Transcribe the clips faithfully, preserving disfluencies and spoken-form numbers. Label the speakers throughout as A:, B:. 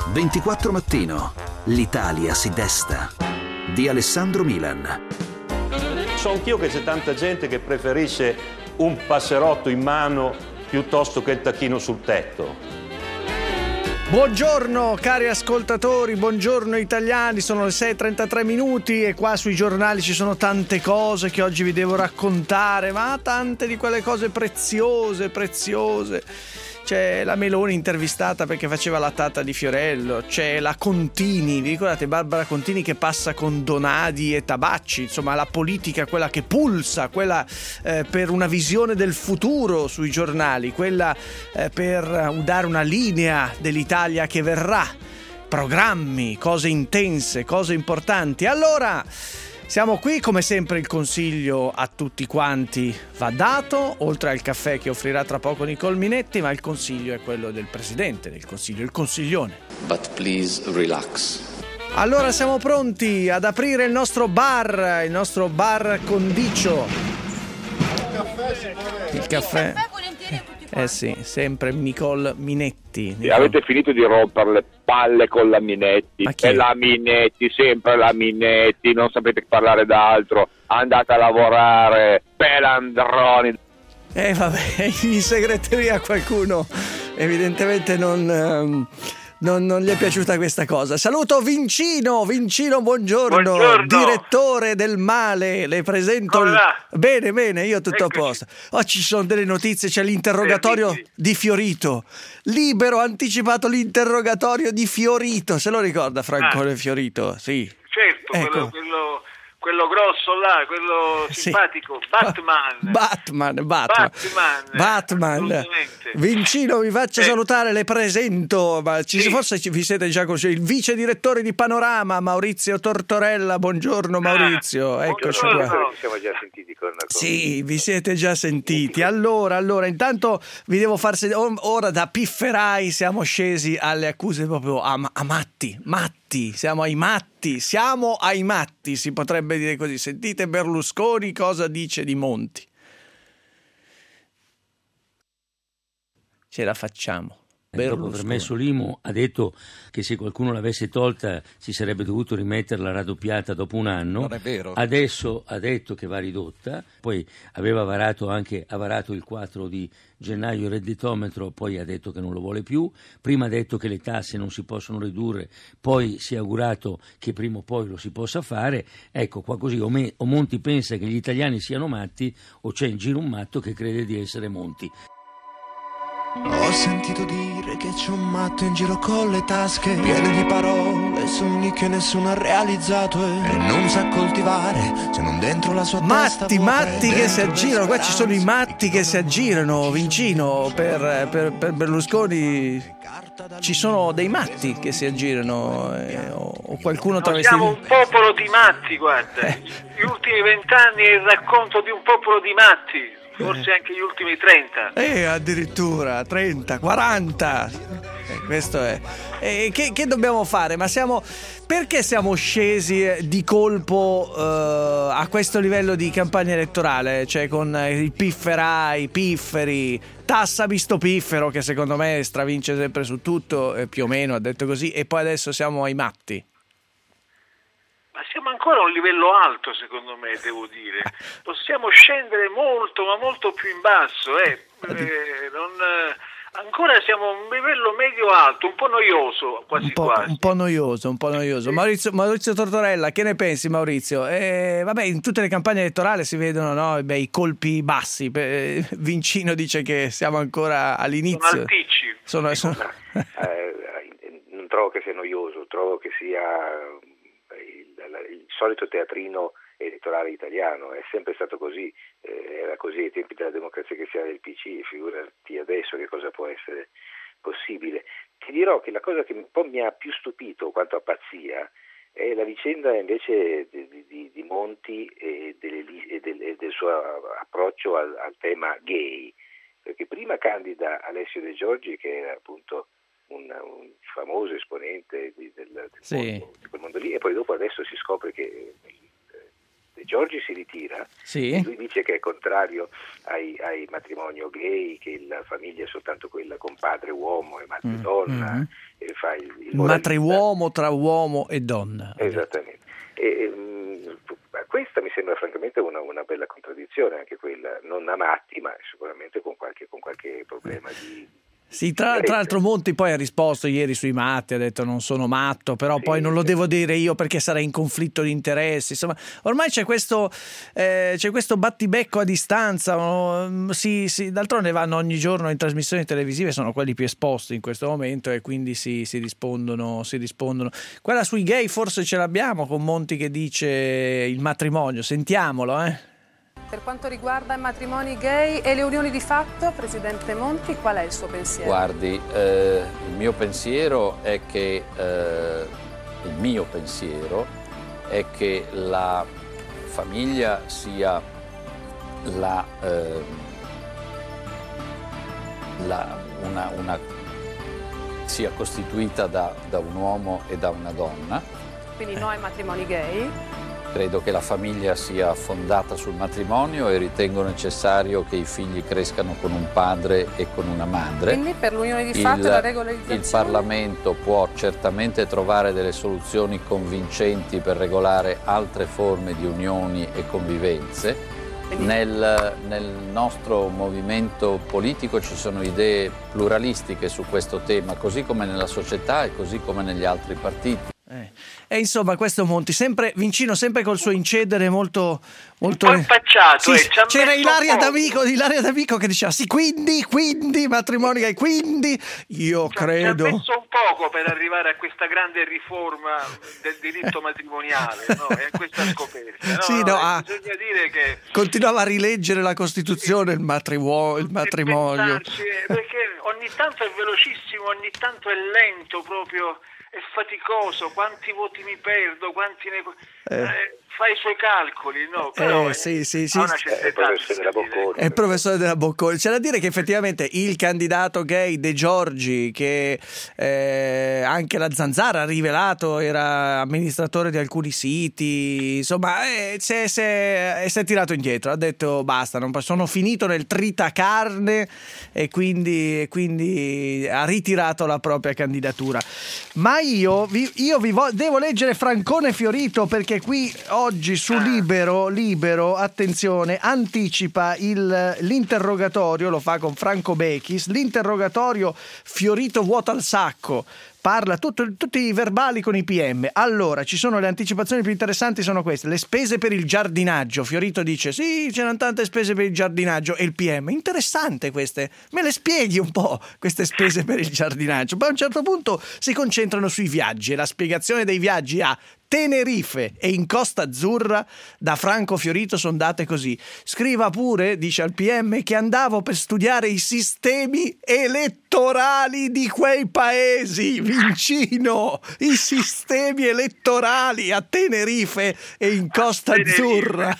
A: ventiquattro Mattino. L'Italia si desta. Di Alessandro Milan.
B: So anch'io che c'è tanta gente che preferisce un passerotto in mano piuttosto che il tacchino sul tetto.
C: Buongiorno cari ascoltatori, buongiorno italiani, sono le sei e trentatré minuti e qua sui giornali ci sono tante cose che oggi vi devo raccontare, ma tante di quelle cose preziose, preziose. C'è la Meloni intervistata perché faceva la tata di Fiorello, c'è la Contini, vi ricordate Barbara Contini che passa con Donadi e Tabacci, insomma la politica, quella che pulsa, quella eh, per una visione del futuro sui giornali, quella eh, per dare una linea dell'Italia che verrà, programmi, cose intense, cose importanti. Allora siamo qui, come sempre il consiglio a tutti quanti va dato, oltre al caffè che offrirà tra poco Nicole Minetti, ma il consiglio è quello del Presidente del Consiglio, il consiglione.
D: But please relax.
C: Allora siamo pronti ad aprire il nostro bar, il nostro bar condicio.
E: Il caffè, signore.
C: Il caffè. Eh sì, sempre Nicole Minetti. Nicole.
F: Avete finito di rompere le palle con la Minetti, e la Minetti, sempre la Minetti, non sapete parlare d'altro, andate a lavorare, pelandroni.
C: Eh vabbè, in segreteria qualcuno evidentemente non... Um... Non, non gli è piaciuta questa cosa. Saluto Vincino, Vincino buongiorno,
G: buongiorno.
C: Direttore del Male, le presento il... Bene, bene, io tutto
G: Eccoci.
C: a posto. Oggi ci sono delle notizie, c'è l'interrogatorio
G: Sì, sì.
C: di Fiorito. Libero ha anticipato l'interrogatorio di Fiorito, se lo ricorda Franco
G: Ah.
C: Fiorito? Sì.
G: Certo,
C: Ecco.
G: quello, quello, quello grosso là, quello
C: Sì.
G: simpatico, Batman.
C: Batman, Batman.
G: Batman,
C: Batman.
G: assolutamente.
C: Vincino, vi faccio
G: Eh.
C: salutare, le presento, ma ci,
G: Sì.
C: forse ci- vi siete già conosciuti, il vice direttore di Panorama, Maurizio Tortorella. Buongiorno Maurizio, eccoci qua.
G: buongiorno.
F: Ci siamo già sentiti con con-
C: Sì, vi siete già sentiti. Allora, allora, intanto vi devo far sentire. Ora da pifferai siamo scesi alle accuse proprio a, a matti, matti. Siamo ai matti, siamo ai matti, si potrebbe dire così. Sentite Berlusconi cosa dice di Monti. Ce la facciamo.
H: Dopo aver messo l'I M U ha detto che se qualcuno l'avesse tolta si sarebbe dovuto rimetterla raddoppiata dopo un anno.
I: Non è vero.
H: Adesso ha detto che va ridotta, poi aveva varato anche ha varato il quattro di gennaio il redditometro, poi ha detto che non lo vuole più. Prima ha detto che le tasse non si possono ridurre, poi si è augurato che prima o poi lo si possa fare. Ecco, qua così o, me, o Monti pensa che gli italiani siano matti o c'è in giro un matto che crede di essere Monti.
J: Ho sentito dire che c'è un matto in giro con le tasche piene di parole, sogni che nessuno ha realizzato e non sa coltivare se non dentro la sua testa.
C: Matti,
J: vuota e
C: matti che si
J: dentro le
C: aggirano, qua ci sono i
J: speranze
C: matti che si aggirano, Vincino, per, per, per Berlusconi ci sono dei matti che si aggirano eh, o, o qualcuno
G: Noi
C: travestito.
G: siamo un popolo di matti, guarda.
C: Eh.
G: Gli ultimi vent'anni è il racconto di un popolo di matti, forse anche gli ultimi trenta.
C: Eh, addirittura trenta, quaranta. Eh, questo è. E che, che dobbiamo fare? Ma siamo. Perché siamo scesi eh, di colpo eh, a questo livello di campagna elettorale? Cioè con eh, i pifferai, i pifferi, tassa visto piffero, che secondo me stravince sempre su tutto, eh, più o meno, ha detto così, e poi adesso siamo ai matti.
G: Ma siamo ancora a un livello alto, secondo me, devo dire. Possiamo scendere molto, ma molto più in basso. Eh. Eh, non, eh, ancora siamo a un livello medio-alto, un po' noioso, quasi
C: Un po',
G: quasi.
C: un po' noioso, un po' noioso. Maurizio, Maurizio Tortorella, che ne pensi, Maurizio? Eh, vabbè, in tutte le campagne elettorali si vedono, no, beh, i colpi bassi. Eh, Vincino dice che siamo ancora all'inizio.
G: Sono alticci.
C: Sono, sono...
F: Eh, non trovo che sia noioso, trovo che sia il, il solito teatrino elettorale italiano. È sempre stato così, eh, era così ai tempi della Democrazia Cristiana del P C, figurati adesso che cosa può essere possibile. Ti dirò che la cosa che un po' mi ha più stupito quanto a pazzia è la vicenda invece di, di, di Monti e, delle, e, del, e del suo approccio al, al tema gay, perché prima candida Alessio De Giorgi, che era appunto un, un famoso esponente di, del, del,
C: Sì.
F: mondo, di quel mondo lì, e poi dopo adesso si scopre che De Giorgi si ritira,
C: Sì.
F: e lui dice che è contrario ai, ai matrimonio gay, che la famiglia è soltanto quella con padre uomo e madre
C: Mm,
F: donna,
C: mm.
F: e fa il, il moralista.
C: Matriuomo tra uomo e donna.
F: Esattamente. E, mh, questa mi sembra francamente una, una bella contraddizione, anche quella, non a matti, ma sicuramente con qualche, con qualche problema di...
C: Sì, tra, tra l'altro Monti poi ha risposto ieri sui matti, ha detto non sono matto, però
F: sì,
C: poi non lo
F: sì.
C: devo dire io perché sarei in conflitto di interessi. Insomma, ormai c'è questo, eh, c'è questo battibecco a distanza, no? sì, sì, d'altronde vanno ogni giorno in trasmissioni televisive, sono quelli più esposti in questo momento e quindi si, si rispondono, si rispondono. Quella sui gay forse ce l'abbiamo con Monti che dice il matrimonio, sentiamolo, eh.
I: Per quanto riguarda i matrimoni gay e le unioni di fatto, Presidente Monti, qual è il suo pensiero?
K: Guardi, eh, il mio pensiero è che eh, il mio pensiero è che la famiglia sia la, eh, la una, una sia costituita da, da un uomo e da una donna.
I: Quindi no ai matrimoni gay?
K: Credo che la famiglia sia fondata sul matrimonio e ritengo necessario che i figli crescano con un padre e con una madre.
I: Quindi per l'unione di fatto e la regolarizzazione?
K: Il Parlamento può certamente trovare delle soluzioni convincenti per regolare altre forme di unioni e convivenze. Nel, nel nostro movimento politico ci sono idee pluralistiche su questo tema, così come nella società e così come negli altri partiti.
C: Eh. E insomma questo Monti sempre Vincino, sempre col suo incedere molto molto
G: un po' impacciato,
C: sì,
G: eh, ci ha
C: c'era
G: messo
C: Ilaria
G: un po'.
C: D'Amico Ilaria D'Amico che diceva sì quindi quindi matrimoni gay quindi io
G: Cioè,
C: credo
G: ci ha messo un poco per arrivare a questa grande riforma del diritto matrimoniale, no? E a questa scoperta, no?
C: Sì,
G: no,
C: no,
G: eh,
C: ah,
G: bisogna dire che
C: continuava a rileggere la Costituzione, il matrimonio, il matrimonio.
G: pensarci, eh, perché ogni tanto è velocissimo, ogni tanto è lento proprio. È faticoso, quanti voti mi perdo, quanti ne...
C: Eh.
G: Eh, fa i suoi calcoli, no? Però
C: Eh, sì, sì, sì.
G: ha una certa
F: È il
G: età,
F: professore della Bocconi.
C: È il professore della Bocconi. C'è da dire che effettivamente il candidato gay De Giorgi, che eh, anche la Zanzara ha rivelato era amministratore di alcuni siti, insomma, eh, si, è, si, è, si è tirato indietro, ha detto basta, non, sono finito nel tritacarne e quindi, e quindi ha ritirato la propria candidatura. Ma io vi, io vi vo- devo leggere Francone Fiorito, perché qui oggi su Libero, Libero, attenzione, anticipa il, l'interrogatorio, lo fa con Franco Bechis, l'interrogatorio Fiorito vuota il sacco. Parla tutto, tutti i verbali con i P M. Allora, ci sono le anticipazioni più interessanti, sono queste: le spese per il giardinaggio. Fiorito dice sì, c'erano tante spese per il giardinaggio, e il P M interessante queste, me le spieghi un po' queste spese per il giardinaggio. Poi a un certo punto si concentrano sui viaggi e la spiegazione dei viaggi a Tenerife e in Costa Azzurra da Franco Fiorito sono date così: scriva pure, dice al P M, che andavo per studiare i sistemi elettorali di quei paesi. Vincino, i sistemi elettorali a Tenerife e in Costa Azzurra.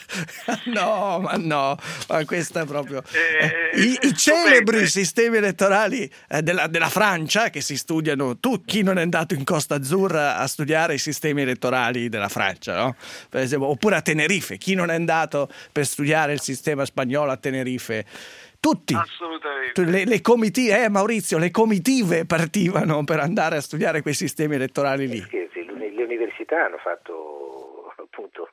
C: No, ma no, ma questa è proprio eh, i, i celebri sistemi elettorali eh, della, della Francia, che si studiano. Tu, chi non è andato in Costa Azzurra a studiare i sistemi elettorali della Francia, no? Per esempio, oppure a Tenerife, chi non è andato per studiare il sistema spagnolo a Tenerife? Tutti,
G: assolutamente.
C: Le, le comitive, eh Maurizio, le comitive partivano per andare a studiare quei sistemi elettorali lì.
F: Scherzi, le università hanno fatto appunto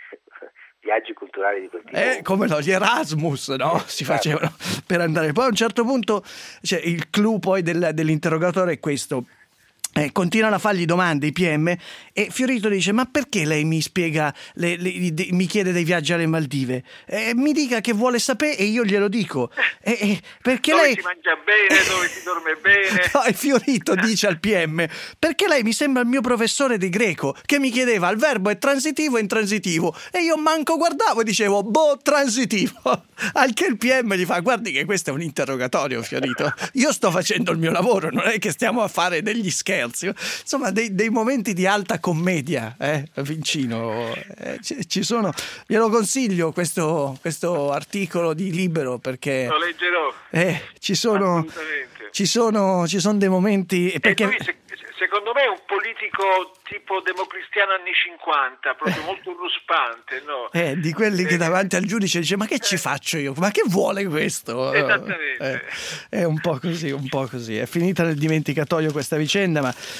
F: viaggi culturali di quel tipo.
C: Eh, come no, gli Erasmus, no? Si facevano per andare. Poi a un certo punto, cioè, il clou poi del, dell'interrogatore è questo. Eh, continuano a fargli domande i P M e Fiorito dice: ma perché lei mi spiega le, le, de, mi chiede dei viaggi alle Maldive? Eh, mi dica che vuole sapere e io glielo dico. Eh, eh, perché
G: dove
C: lei
G: si mangia bene, dove si dorme bene.
C: No, e Fiorito dice al P M: perché lei mi sembra il mio professore di greco che mi chiedeva il verbo è transitivo e intransitivo e io manco guardavo e dicevo boh, transitivo. Al che il P M gli fa: guardi che questo è un interrogatorio, Fiorito, io sto facendo il mio lavoro, non è che stiamo a fare degli scherzi. Insomma, dei, dei momenti di alta commedia, eh, Vincino, eh, ci, ci sono. Glielo consiglio questo, questo articolo di Libero, perché
G: lo leggerò.
C: Eh, ci sono, ci sono, ci sono dei momenti. Perché...
G: E lui, se, secondo me, è un politico tipo democristiano anni cinquanta, proprio molto ruspante, no?
C: Eh, di quelli eh. che davanti al giudice dice: ma che ci faccio io? Ma che vuole questo?
G: Esattamente.
C: Eh, è un po' così, un po' così. È finita nel dimenticatoio questa vicenda, ma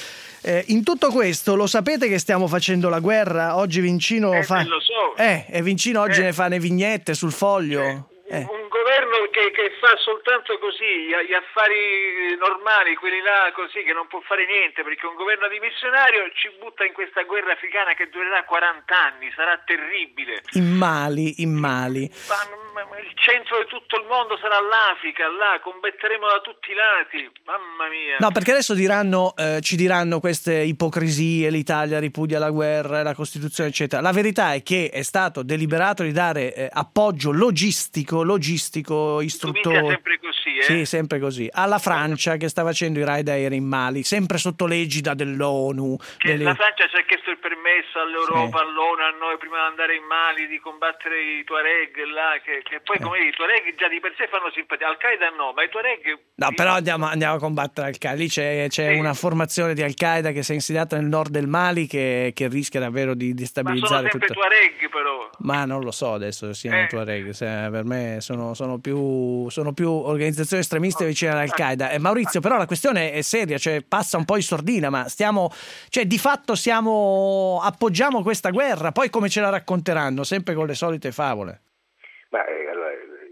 C: Eh, in tutto questo, lo sapete che stiamo facendo la guerra? Oggi Vincino
G: eh,
C: fa...
G: lo so.
C: Eh, e Vincino oggi
G: eh.
C: ne fa le vignette sul Foglio.
G: Eh.
C: Eh.
G: Un governo che, che fa soltanto così, gli affari normali, quelli là così, che non può fare niente, perché un governo dimissionario ci butta in questa guerra africana che durerà quaranta anni, sarà terribile.
C: In Mali, in Mali.
G: Ma, ma, ma il centro di tutto il mondo sarà l'Africa, là, combatteremo da tutti i lati, mamma mia.
C: No, perché adesso diranno, eh, ci diranno queste ipocrisie, l'Italia ripudia la guerra, la Costituzione, eccetera. La verità è che è stato deliberato di dare eh, appoggio logistico, logistico, istruttore.
G: Sempre così, eh?
C: Sì, sempre così. Alla Francia che sta facendo i raid aerei in Mali, sempre sotto l'egida dell'ONU.
G: Che
C: delle...
G: La Francia ci ha chiesto il permesso all'Europa,
C: sì.
G: all'ONU, a noi prima di andare in Mali, di combattere i Tuareg là, che, che poi come eh. i Tuareg già di per sé fanno simpatia, Al-Qaeda no, ma i Tuareg...
C: No, però andiamo, andiamo a combattere Al-Qaeda, lì c'è, c'è sì. una formazione di Al-Qaeda che si è insediata nel nord del Mali che, che rischia davvero di destabilizzare tutto.
G: Ma sono sempre tutto... Tuareg però.
C: Ma non lo so adesso se siano
G: eh.
C: Tuareg, se per me sono, sono, più, sono più organizzazioni estremiste vicine all'Al-Qaeda. Eh, Maurizio, però la questione è seria, cioè passa un po' in sordina, ma stiamo, cioè di fatto siamo, appoggiamo questa guerra, poi come ce la racconteranno? Sempre con le solite favole.
F: Ma eh, allora,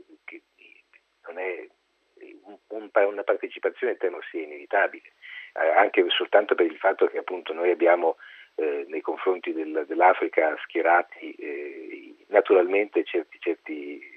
F: non è un, una partecipazione temo sia inevitabile, eh, anche soltanto per il fatto che appunto noi abbiamo eh, nei confronti del, dell'Africa schierati eh, naturalmente certi certi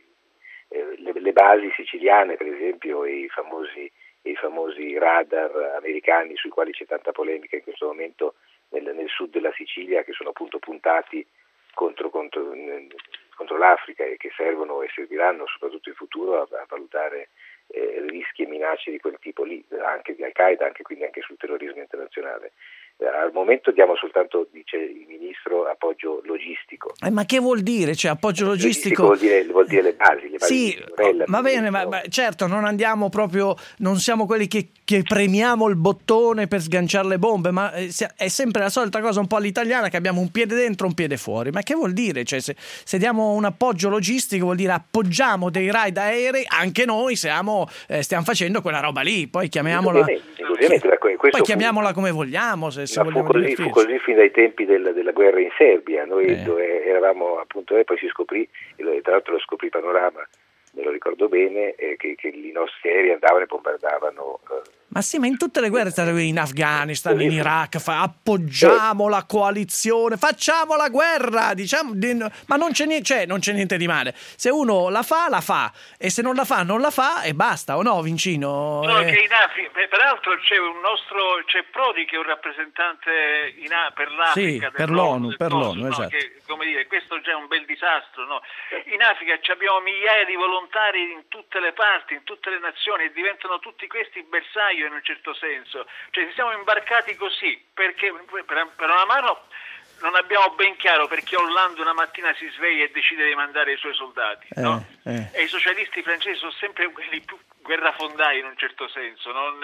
F: Eh, le, le basi siciliane, per esempio, e i famosi, i famosi radar americani sui quali c'è tanta polemica in questo momento nel, nel sud della Sicilia, che sono appunto puntati contro, contro, contro l'Africa e che servono e serviranno soprattutto in futuro a, a valutare eh, rischi e minacce di quel tipo lì, anche di Al-Qaeda, anche quindi anche sul terrorismo internazionale. Al momento diamo soltanto, dice il ministro, appoggio logistico.
C: Eh, ma che vuol dire? Cioè, appoggio logistico,
F: logistico vuol dire, vuol dire le basi, le basi
C: sì,
F: di Sorella,
C: va bene, ma, ma certo non andiamo proprio, non siamo quelli che, che premiamo il bottone per sganciare le bombe, ma è sempre la solita cosa un po' all'italiana, che abbiamo un piede dentro un piede fuori. Ma che vuol dire? Cioè, se, se diamo un appoggio logistico vuol dire appoggiamo dei raid aerei, anche noi siamo, eh, stiamo facendo quella roba lì, poi chiamiamola,
F: indubbiamente, indubbiamente,
C: poi chiamiamola come vogliamo, se, se
F: Ma
C: vogliamo
F: fu così, fu così fin dai tempi del, della guerra in Serbia, noi
C: eh.
F: dove eravamo appunto, e poi si scoprì, e tra l'altro lo scoprì Panorama, me lo ricordo bene, eh, che, che i nostri aerei andavano e bombardavano. Eh.
C: Ma sì, ma in tutte le guerre, in Afghanistan, in Iraq, fa, appoggiamo eh. la coalizione, facciamo la guerra, diciamo, di, ma non c'è, niente, cioè, non c'è niente di male. Se uno la fa, la fa, e se non la fa, non la fa e basta, o no, Vincino?
G: No,
C: eh.
G: che in Africa, peraltro c'è un nostro, c'è Prodi che è un rappresentante in, per l'Africa,
C: sì, per l'ONU, per l'ONU,
G: no?
C: esatto.
G: Che, come dire, questo già è un bel disastro, no? In Africa abbiamo migliaia di volontari in tutte le parti, in tutte le nazioni, e diventano tutti questi bersaglio in un certo senso, cioè ci siamo imbarcati così perché per, per una mano non abbiamo ben chiaro perché Hollande una mattina si sveglia e decide di mandare i suoi soldati,
C: eh,
G: no?
C: eh.
G: E i socialisti francesi sono sempre quelli più guerrafondai in un certo senso, non...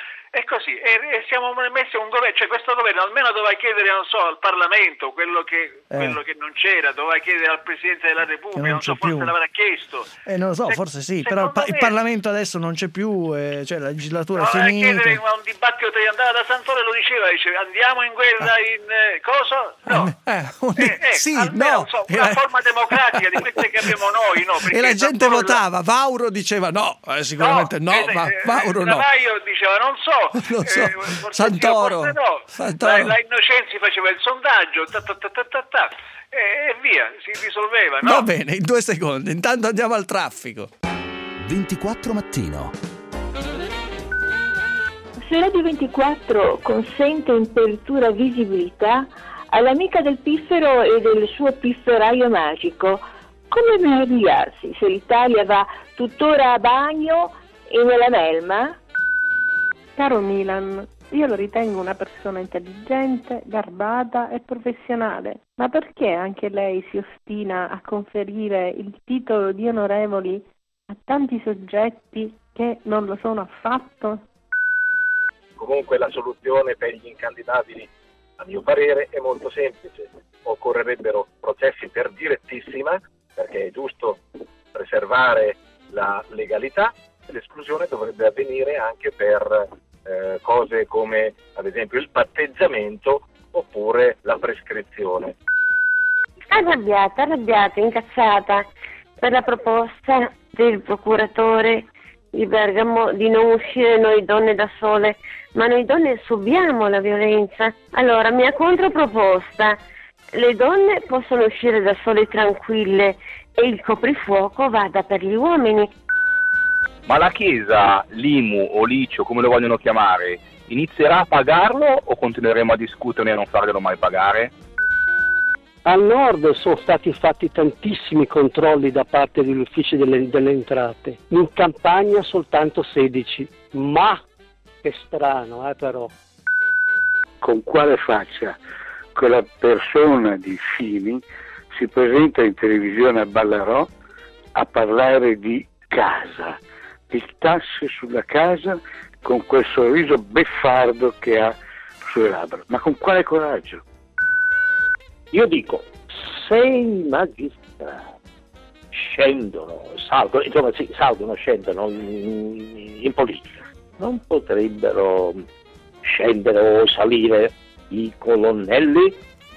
G: È così, e, e siamo messi a un governo, cioè questo governo almeno doveva chiedere, non so, al Parlamento quello che, eh. quello che non c'era, doveva chiedere al Presidente della Repubblica, non, non so, forse l'avrà chiesto.
C: Eh, non lo so,
G: Se,
C: forse sì, però il, pa- il Parlamento adesso non c'è più, eh, cioè la legislatura no, è finita.
G: Chiedere un dibattito, andava da Santoro, lo diceva, diceva andiamo in guerra in eh, cosa? No.
C: Eh, un...
G: eh, eh,
C: sì,
G: almeno,
C: no.
G: So, una forma democratica di queste che abbiamo noi, no?
C: E la gente
G: Santoro
C: votava, la... Vauro diceva no, eh, sicuramente no, no
G: eh,
C: ma Vauro no.
G: Io diceva non so.
C: Non so.
G: Eh,
C: Santoro,
G: io, no.
C: Santoro.
G: La, la Innocenzi faceva il sondaggio ta, ta, ta, ta, ta, ta, e, e via, si risolveva, no?
C: Va bene, in due secondi, intanto andiamo al traffico.
A: ventiquattro Mattino.
L: Se Radio ventiquattro consente in apertura visibilità all'amica del piffero e del suo pifferaio magico, come meravigliarsi se l'Italia va tuttora a bagno e nella melma?
M: Caro Milan, io lo ritengo una persona intelligente, garbata e professionale, ma perché anche lei si ostina a conferire il titolo di onorevoli a tanti soggetti che non lo sono affatto?
N: Comunque la soluzione per gli incandidabili, a mio parere, è molto semplice. Occorrerebbero processi per direttissima, perché è giusto preservare la legalità. L'esclusione dovrebbe avvenire anche per eh, cose come ad esempio il patteggiamento oppure la prescrizione.
L: Arrabbiata, arrabbiata, incazzata per la proposta del procuratore di Bergamo di non uscire noi donne da sole, ma noi donne subiamo la violenza. Allora, mia controproposta: le donne possono uscire da sole tranquille e il coprifuoco vada per gli uomini.
O: Ma la Chiesa, l'I M U o l'I C I O, come lo vogliono chiamare, inizierà a pagarlo o continueremo a discuterne e a non farglielo mai pagare?
P: Al nord sono stati fatti tantissimi controlli da parte degli uffici delle, delle entrate, in campagna soltanto sedici, ma che strano, eh però.
Q: Con quale faccia quella persona di Fini si presenta in televisione a Ballarò a parlare di casa, di tasse sulla casa, con quel sorriso beffardo che ha sulle labbra? Ma con quale coraggio?
R: Io dico, se i magistrati scendono, salgono, insomma sì, salgono, scendono in, in politica, non potrebbero scendere o salire i colonnelli?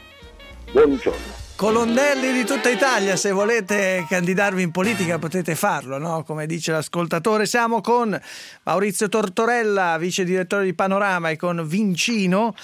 R: Buongiorno.
C: Colonnelli di tutta Italia, se volete candidarvi in politica potete farlo, no? Come dice l'ascoltatore. Siamo con Maurizio Tortorella, vice direttore di Panorama, e con Vincino,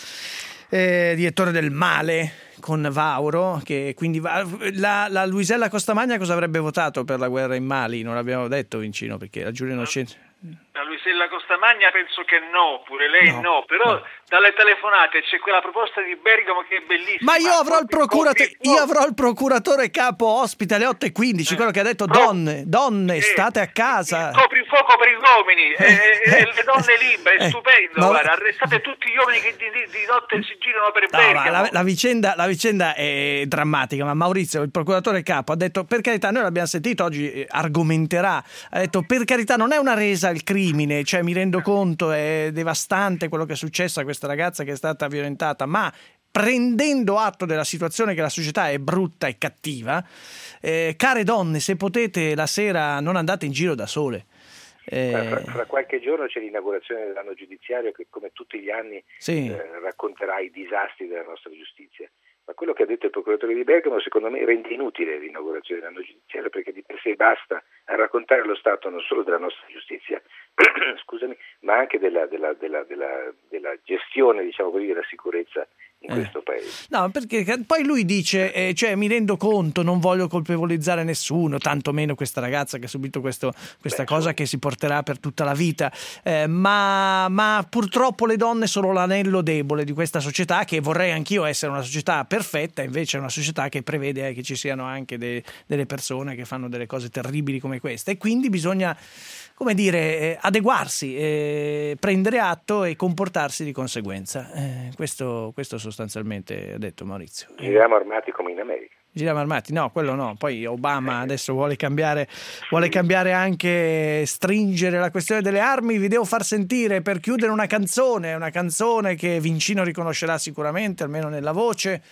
C: eh, direttore del Male, con Vauro, che quindi va, la, la Luisella Costamagna cosa avrebbe votato per la guerra in Mali? Non l'abbiamo detto, Vincino, perché la Giulia Innocenti.
G: La Luisella Costamagna penso che no, pure lei no, no però no. Dalle telefonate c'è quella proposta di Bergamo che è bellissima.
C: Ma io avrò il procuratore, io avrò il procuratore capo ospite alle otto e quindici, eh. quello che ha detto Pro- donne, donne eh. state a casa.
G: Coprifuoco per gli uomini, eh. e, e le donne libere, è eh. stupendo, ma... guarda, arrestate tutti gli uomini che di, di, di notte si girano per
C: no,
G: Bergamo.
C: La, la, vicenda, la vicenda è drammatica, ma Maurizio, il procuratore capo, ha detto, per carità, noi l'abbiamo sentito oggi, argomenterà, ha detto, per carità, non è una resa al crimine, cioè mi rendo conto, è devastante quello che è successo a questa ragazza che è stata violentata, ma prendendo atto della situazione, che la società è brutta e cattiva, eh, care donne, se potete la sera non andate in giro da sole.
F: Eh... Fra, fra qualche giorno c'è l'inaugurazione dell'anno giudiziario che, come tutti gli anni,
C: sì.
F: eh, racconterà i disastri della nostra giustizia. Ma quello che ha detto il procuratore di Bergamo secondo me rende inutile l'inaugurazione dell'anno giudiziario, perché di per sé basta a raccontare lo stato non solo della nostra giustizia, scusami, ma anche della, della, della, della, della gestione, diciamo così, della sicurezza in eh. questo paese.
C: No, perché poi lui dice, eh, cioè mi rendo conto, non voglio colpevolizzare nessuno, tantomeno questa ragazza che ha subito questo, questa Beh, cosa so. che si porterà per tutta la vita, eh, ma, ma purtroppo le donne sono l'anello debole di questa società, che vorrei anch'io essere una società perfetta, invece è una società che prevede eh, che ci siano anche de, delle persone che fanno delle cose terribili come questa, e quindi bisogna, come dire, eh, adeguarsi, eh, prendere atto e comportarsi di conseguenza. Eh, questo, questo sostanzialmente ha detto Maurizio.
F: Giriamo armati come in America.
C: Giriamo armati? No, quello no. Poi Obama adesso vuole cambiare, vuole cambiare anche, stringere la questione delle armi. Vi devo far sentire, per chiudere, una canzone, una canzone che Vincino riconoscerà sicuramente, almeno nella voce.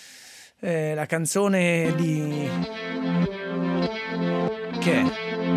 C: Eh, la canzone di... che è?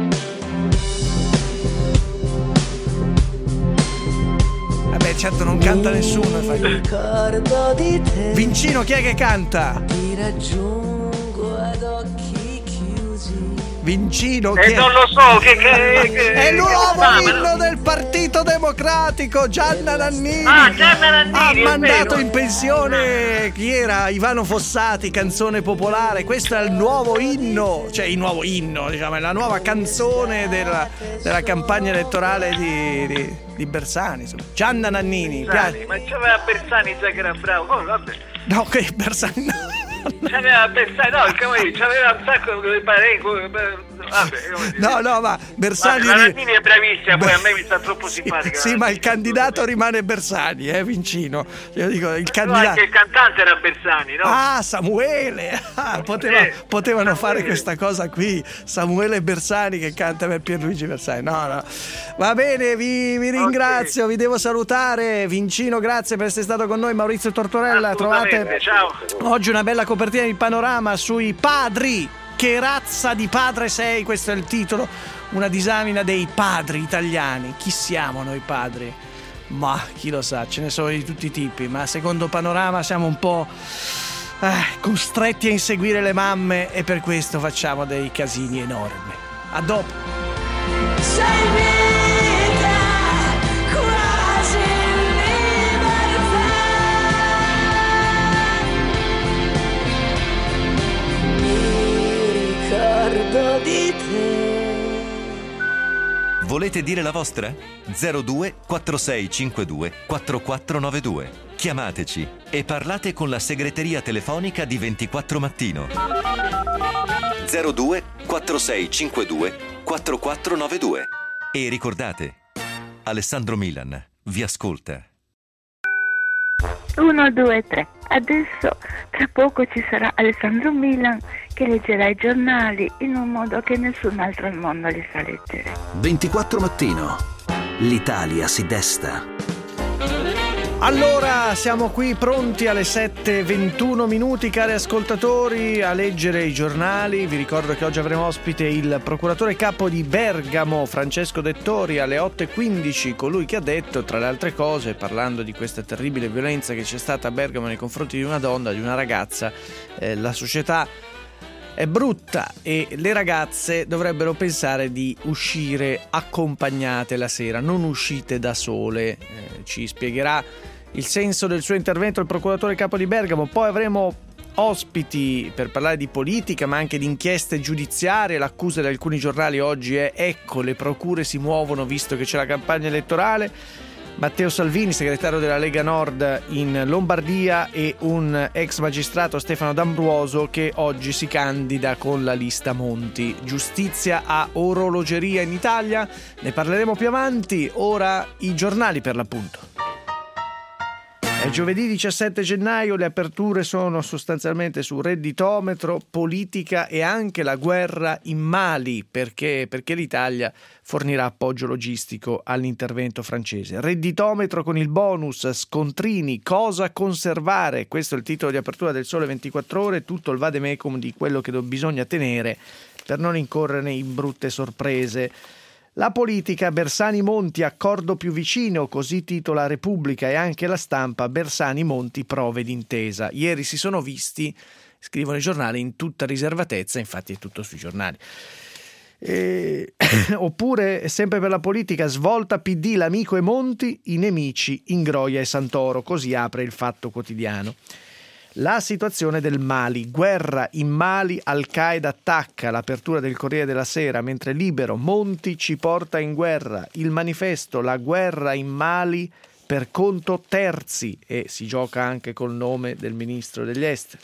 C: Vabbè, certo non canta nessuno. Vincino, chi è che canta?
S: Ti raggiungo ad occhi chiusi.
C: Vincino,
G: e
C: che
G: eh, non lo so che, che, che
C: è l'uomo inno del Partito Democratico, Gianna Nannini.
G: Ah, Gianna Nannini,
C: ha mandato in pensione chi era? Ivano Fossati, canzone popolare. Questo è il nuovo inno, cioè il nuovo inno, diciamo, è la nuova canzone della, della campagna elettorale di, di, di Bersani, insomma. Gianna Nannini,
G: Bersani, ma c'aveva Bersani già che era bravo. Oh, vabbè.
C: No, che Bersani no.
G: C'aveva Bersani, no, c'aveva un sacco di parenti. Vabbè,
C: no, no, ma Bersani.
G: Ma la Nannini è bravissima, poi a me mi sta troppo simpatica.
C: Sì, ma il candidato rimane Bersani, eh, Vincino. Io dico il
G: no,
C: candidato.
G: Anche il cantante era Bersani, no?
C: Ah, Samuele! Ah, poteva, eh, potevano Samuele. fare questa cosa qui. Samuele Bersani che canta per Pierluigi Bersani. No, no. Va bene, vi, vi ringrazio, okay. Vi devo salutare. Vincino, grazie per essere stato con noi. Maurizio Tortorella, trovate
G: ciao.
C: Oggi una bella copertina di Panorama sui padri. Che razza di padre sei? Questo è il titolo, una disamina dei padri italiani. Chi siamo noi padri? Ma chi lo sa, ce ne sono di tutti i tipi, ma secondo Panorama siamo un po' eh, costretti a inseguire le mamme e per questo facciamo dei casini enormi. A dopo.
S: Sei vita, quasi libertà. Mi ricordo di te.
T: Volete dire la vostra? zero due quattro sei cinque due quattro quattro nove due. Chiamateci e parlate con la segreteria telefonica di ventiquattro Mattino. zero due quattro sei cinque due quattro quattro nove due. E ricordate, Alessandro Milan vi ascolta.
U: uno, due, tre. Adesso, tra poco ci sarà Alessandro Milan che leggerà i giornali in un modo che nessun altro al mondo li sa leggere.
A: ventiquattro Mattino. L'Italia si desta.
C: Allora, siamo qui pronti alle sette e ventuno minuti, cari ascoltatori, a leggere i giornali. Vi ricordo che oggi avremo ospite il procuratore capo di Bergamo, Francesco Dettori, alle otto e quindici, colui che ha detto, tra le altre cose, parlando di questa terribile violenza che c'è stata a Bergamo nei confronti di una donna, di una ragazza, eh, la società è brutta e le ragazze dovrebbero pensare di uscire accompagnate la sera, non uscite da sole. Eh, ci spiegherà il senso del suo intervento il procuratore capo di Bergamo. Poi avremo ospiti per parlare di politica, ma anche di inchieste giudiziarie. L'accusa di alcuni giornali oggi è: ecco, le procure si muovono visto che c'è la campagna elettorale. Matteo Salvini, segretario della Lega Nord in Lombardia, e un ex magistrato, Stefano D'Ambruoso, che oggi si candida con la lista Monti. Giustizia a orologeria in Italia, ne parleremo più avanti. Ora i giornali per l'appunto. È giovedì diciassette gennaio, le aperture sono sostanzialmente su redditometro, politica e anche la guerra in Mali, perché, perché l'Italia fornirà appoggio logistico all'intervento francese. Redditometro con il bonus, scontrini, cosa conservare? Questo è il titolo di apertura del Sole ventiquattro Ore, tutto il vademecum di quello che bisogna tenere per non incorrere in brutte sorprese. La politica, Bersani-Monti, accordo più vicino, così titola Repubblica e anche La Stampa. Bersani-Monti, prove d'intesa. Ieri si sono visti, scrivono i giornali, in tutta riservatezza, infatti è tutto sui giornali. E... Oppure, sempre per la politica, svolta P D, l'amico e Monti, i nemici Ingroia e Santoro, così apre il Fatto Quotidiano. La situazione del Mali, guerra in Mali, Al-Qaeda attacca, l'apertura del Corriere della Sera, mentre Libero, Monti ci porta in guerra, il Manifesto, la guerra in Mali per conto terzi, e si gioca anche col nome del ministro degli esteri.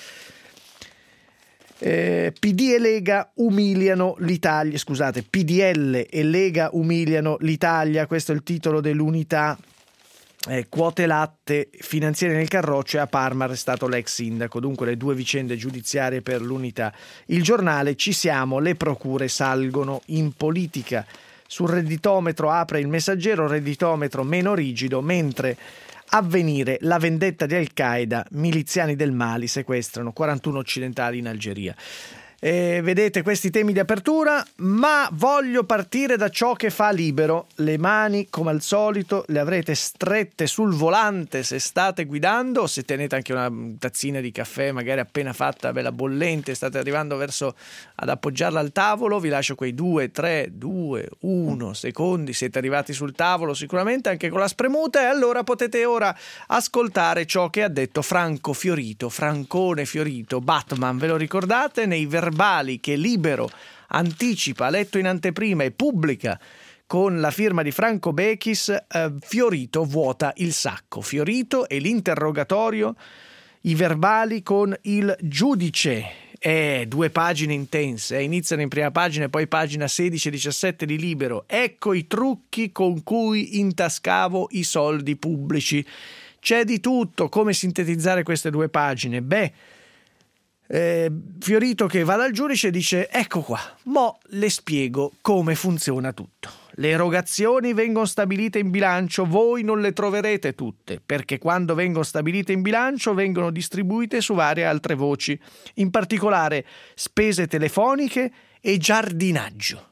C: Eh, P D e Lega umiliano l'Italia, scusate, P D L e Lega umiliano l'Italia, questo è il titolo dell'Unità. Eh, quote latte, finanziere nel carroccio e a Parma arrestato l'ex sindaco, dunque le due vicende giudiziarie per l'Unità. Il Giornale, ci siamo, le procure salgono in politica. Sul redditometro apre il Messaggero, redditometro meno rigido, mentre Avvenire, la vendetta di Al-Qaeda, miliziani del Mali sequestrano quarantuno occidentali in Algeria. Eh, vedete questi temi di apertura, ma voglio partire da ciò che fa Libero. Le mani, come al solito, le avrete strette sul volante se state guidando, o se tenete anche una tazzina di caffè magari appena fatta, bella bollente, state arrivando verso ad appoggiarla al tavolo. Vi lascio quei due, tre, due, uno secondi, siete arrivati sul tavolo sicuramente anche con la spremuta, e allora potete ora ascoltare ciò che ha detto Franco Fiorito, Francone Fiorito, Batman, ve lo ricordate? Nei verbali che Libero anticipa, letto in anteprima e pubblica con la firma di Franco Bechis, eh, Fiorito vuota il sacco. Fiorito e l'interrogatorio, i verbali con il giudice. Eh, due pagine intense, eh, iniziano in prima pagina e poi pagina sedici e diciassette di Libero. Ecco i trucchi con cui intascavo i soldi pubblici. C'è di tutto. Come sintetizzare queste due pagine? Beh, Eh, Fiorito che va dal giudice e dice: ecco qua, mo le spiego come funziona tutto. Le erogazioni vengono stabilite in bilancio, voi non le troverete tutte, perché quando vengono stabilite in bilancio vengono distribuite su varie altre voci, in particolare spese telefoniche e giardinaggio.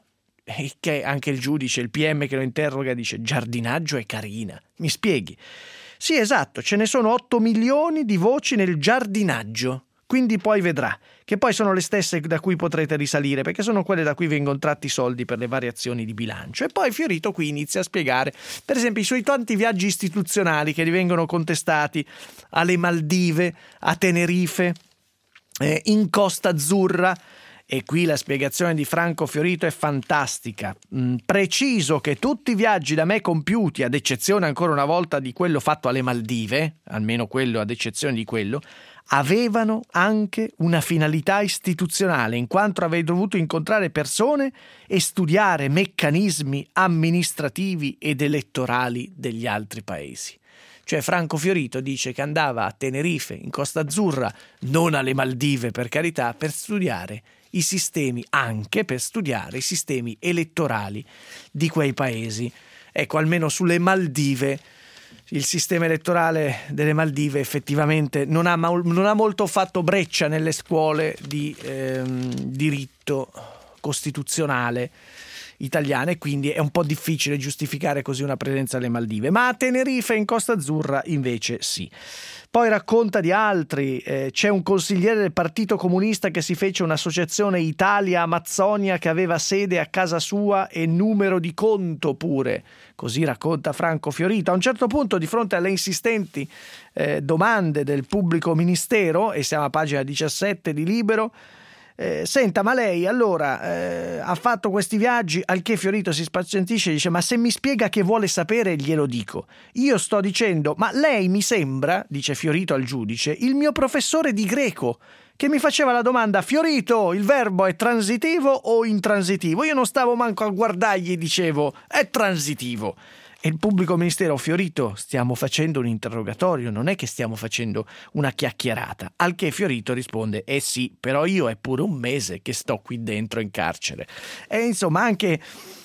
C: E che anche il giudice, il P M che lo interroga, dice: giardinaggio è carina. Mi spieghi? Sì, esatto, ce ne sono otto milioni di voci nel giardinaggio. Quindi poi vedrà, che poi sono le stesse da cui potrete risalire, perché sono quelle da cui vengono tratti i soldi per le variazioni di bilancio. E poi Fiorito qui inizia a spiegare, per esempio, i suoi tanti viaggi istituzionali che gli vengono contestati alle Maldive, a Tenerife, eh, in Costa Azzurra. E qui la spiegazione di Franco Fiorito è fantastica. Mm, preciso che tutti i viaggi da me compiuti, ad eccezione ancora una volta di quello fatto alle Maldive, almeno quello ad eccezione di quello, avevano anche una finalità istituzionale, in quanto avrei dovuto incontrare persone e studiare meccanismi amministrativi ed elettorali degli altri paesi. Cioè Franco Fiorito dice che andava a Tenerife, in Costa Azzurra, non alle Maldive per carità, per studiare i sistemi, anche per studiare i sistemi elettorali di quei paesi. Ecco, almeno sulle Maldive il sistema elettorale delle Maldive effettivamente non ha, non ha molto fatto breccia nelle scuole di ehm, diritto costituzionale italiane, quindi è un po' difficile giustificare così una presenza alle Maldive, ma a Tenerife e in Costa Azzurra invece sì. Poi racconta di altri, eh, c'è un consigliere del Partito Comunista che si fece un'associazione Italia-Amazzonia che aveva sede a casa sua e numero di conto pure, così racconta Franco Fiorito. A un certo punto, di fronte alle insistenti eh, domande del pubblico ministero, e siamo a pagina diciassette di Libero, Eh, senta, ma lei allora eh, ha fatto questi viaggi? Al che Fiorito si spazientisce e dice: ma se mi spiega che vuole sapere glielo dico. Io sto dicendo, ma lei mi sembra, dice Fiorito al giudice, il mio professore di greco che mi faceva la domanda: Fiorito, il verbo è transitivo o intransitivo? Io non stavo manco a guardargli e dicevo: è transitivo. E il pubblico ministero: Fiorito, stiamo facendo un interrogatorio, non è che stiamo facendo una chiacchierata. Al che Fiorito risponde: eh sì, però io è pure un mese che sto qui dentro in carcere. E insomma anche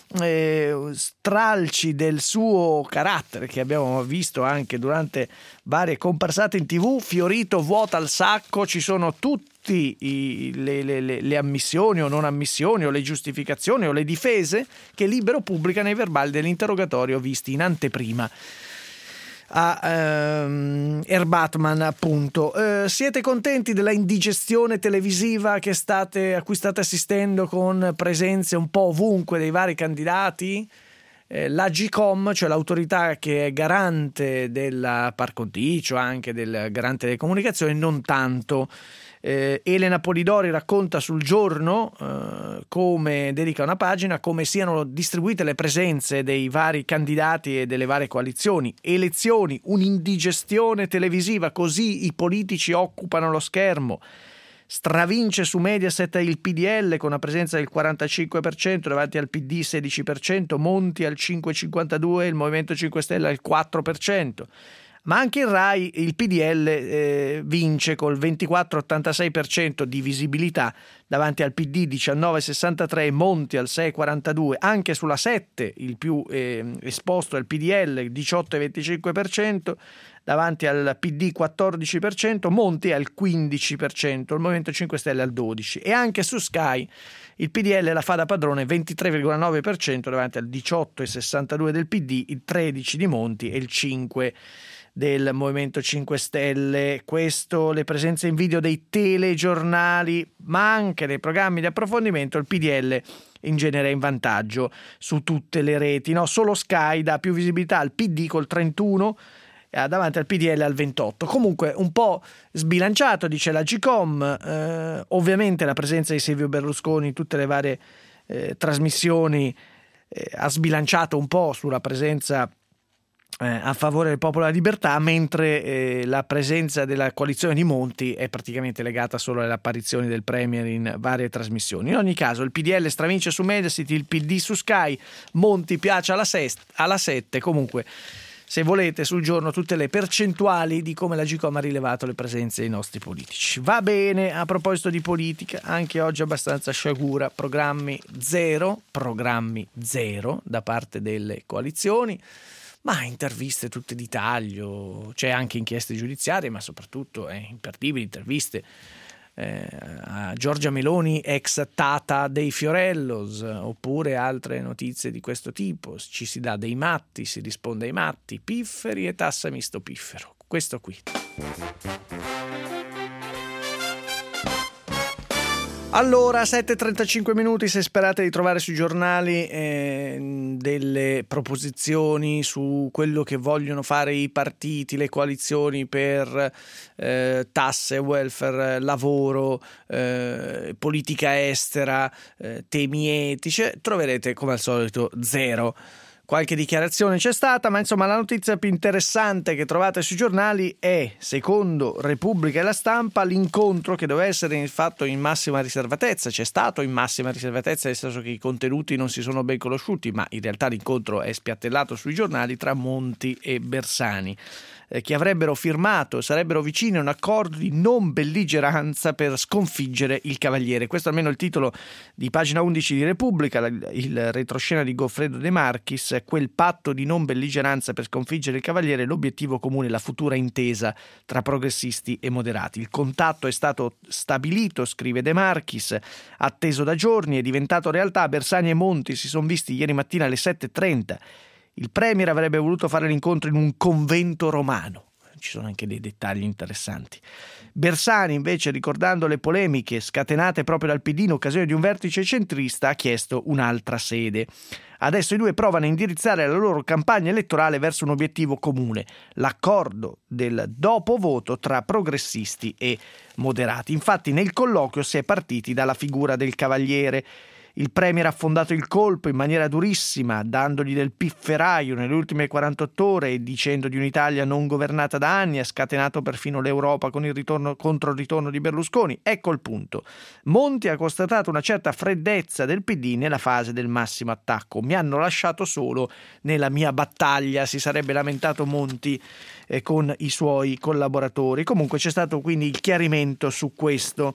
C: eh, stralci del suo carattere che abbiamo visto anche durante varie comparsate in tv. Fiorito vuota il sacco, ci sono tutti I, le, le, le ammissioni o non ammissioni o le giustificazioni o le difese che Libero pubblica nei verbali dell'interrogatorio visti in anteprima a ehm, Erbatman, appunto. Eh, siete contenti della indigestione televisiva che state, a cui state assistendo, con presenze un po' ovunque dei vari candidati? Eh, l'Agcom, cioè l'autorità che è garante della par condicio, anche del garante delle comunicazioni, non tanto. Eh, Elena Polidori racconta sul Giorno, eh, come dedica una pagina, come siano distribuite le presenze dei vari candidati e delle varie coalizioni. Elezioni, un'indigestione televisiva, così i politici occupano lo schermo. Stravince su Mediaset il P D L con una presenza del quarantacinque per cento davanti al P D sedici per cento, Monti al cinque virgola cinquantadue per cento, il Movimento cinque Stelle al quattro per cento. Ma anche in Rai il P D L eh, vince col ventiquattro virgola ottantasei per cento di visibilità davanti al P D diciannove virgola sessantatré per cento, Monti al sei virgola quarantadue per cento. Anche sulla sette il più eh, esposto è il P D L, diciotto virgola venticinque per cento, davanti al P D quattordici per cento, Monti al quindici per cento, il Movimento cinque Stelle al dodici per cento. E anche su Sky il P D L la fa da padrone, ventitré virgola nove per cento davanti al diciotto virgola sessantadue per cento del P D, il tredici per cento di Monti e il cinque per cento del Movimento cinque Stelle. Questo, le presenze in video dei telegiornali, ma anche dei programmi di approfondimento. Il P D L in genere è in vantaggio su tutte le reti, no? Solo Sky dà più visibilità al P D col trentuno davanti al P D L al ventotto. Comunque un po' sbilanciato, dice l'Agcom. Eh, ovviamente la presenza di Silvio Berlusconi in tutte le varie eh, trasmissioni eh, ha sbilanciato un po' sulla presenza Eh, a favore del Popolo della Libertà, mentre eh, la presenza della coalizione di Monti è praticamente legata solo alle apparizioni del Premier in varie trasmissioni. In ogni caso il P D L stravince su Mediaset, il P D su Sky, Monti piace alla, sest- alla sette. Comunque, se volete, sul Giorno tutte le percentuali di come l'Agcom ha rilevato le presenze dei nostri politici. Va bene, a proposito di politica, anche oggi abbastanza sciagura, programmi zero, programmi zero da parte delle coalizioni. Ma interviste tutte di taglio, c'è anche inchieste giudiziarie, ma soprattutto eh, imperdibili interviste eh, a Giorgia Meloni ex tata dei Fiorellos, oppure altre notizie di questo tipo. Ci si dà dei matti, si risponde ai matti, pifferi e tassa misto piffero. Questo qui. Allora, sette e trentacinque minuti, se sperate di trovare sui giornali eh, delle proposizioni su quello che vogliono fare i partiti, le coalizioni per eh, tasse, welfare, lavoro, eh, politica estera, eh, temi etici, troverete come al solito zero. Qualche dichiarazione c'è stata, ma insomma la notizia più interessante che trovate sui giornali è, secondo Repubblica e La Stampa, l'incontro che doveva essere fatto in massima riservatezza. C'è stato in massima riservatezza, nel senso che i contenuti non si sono ben conosciuti, ma in realtà l'incontro è spiattellato sui giornali tra Monti e Bersani, eh, che avrebbero firmato, sarebbero vicini a un accordo di non belligeranza per sconfiggere il Cavaliere. Questo è almeno il titolo di pagina undici di Repubblica, il retroscena di Goffredo De Marchis. Quel patto di non belligeranza per sconfiggere il Cavaliere, l'obiettivo comune, la futura intesa tra progressisti e moderati. Il contatto è stato stabilito, scrive De Marchis, atteso da giorni, è diventato realtà. Bersani e Monti si sono visti ieri mattina alle sette e trenta. Il premier avrebbe voluto fare l'incontro in un convento romano. Ci sono anche dei dettagli interessanti. Bersani, invece, ricordando le polemiche scatenate proprio dal P D in occasione di un vertice centrista, ha chiesto un'altra sede. Adesso i due provano a indirizzare la loro campagna elettorale verso un obiettivo comune, l'accordo del dopo voto tra progressisti e moderati. Infatti nel colloquio si è partiti dalla figura del Cavaliere. Il premier ha affondato il colpo in maniera durissima, dandogli del pifferaio nelle ultime quarantotto ore e dicendo di un'Italia non governata da anni, ha scatenato perfino l'Europa con il ritorno, contro il ritorno di Berlusconi. Ecco il punto. Monti ha constatato una certa freddezza del P D nella fase del massimo attacco. Mi hanno lasciato solo nella mia battaglia, si sarebbe lamentato Monti eh, con i suoi collaboratori. Comunque c'è stato quindi il chiarimento su questo.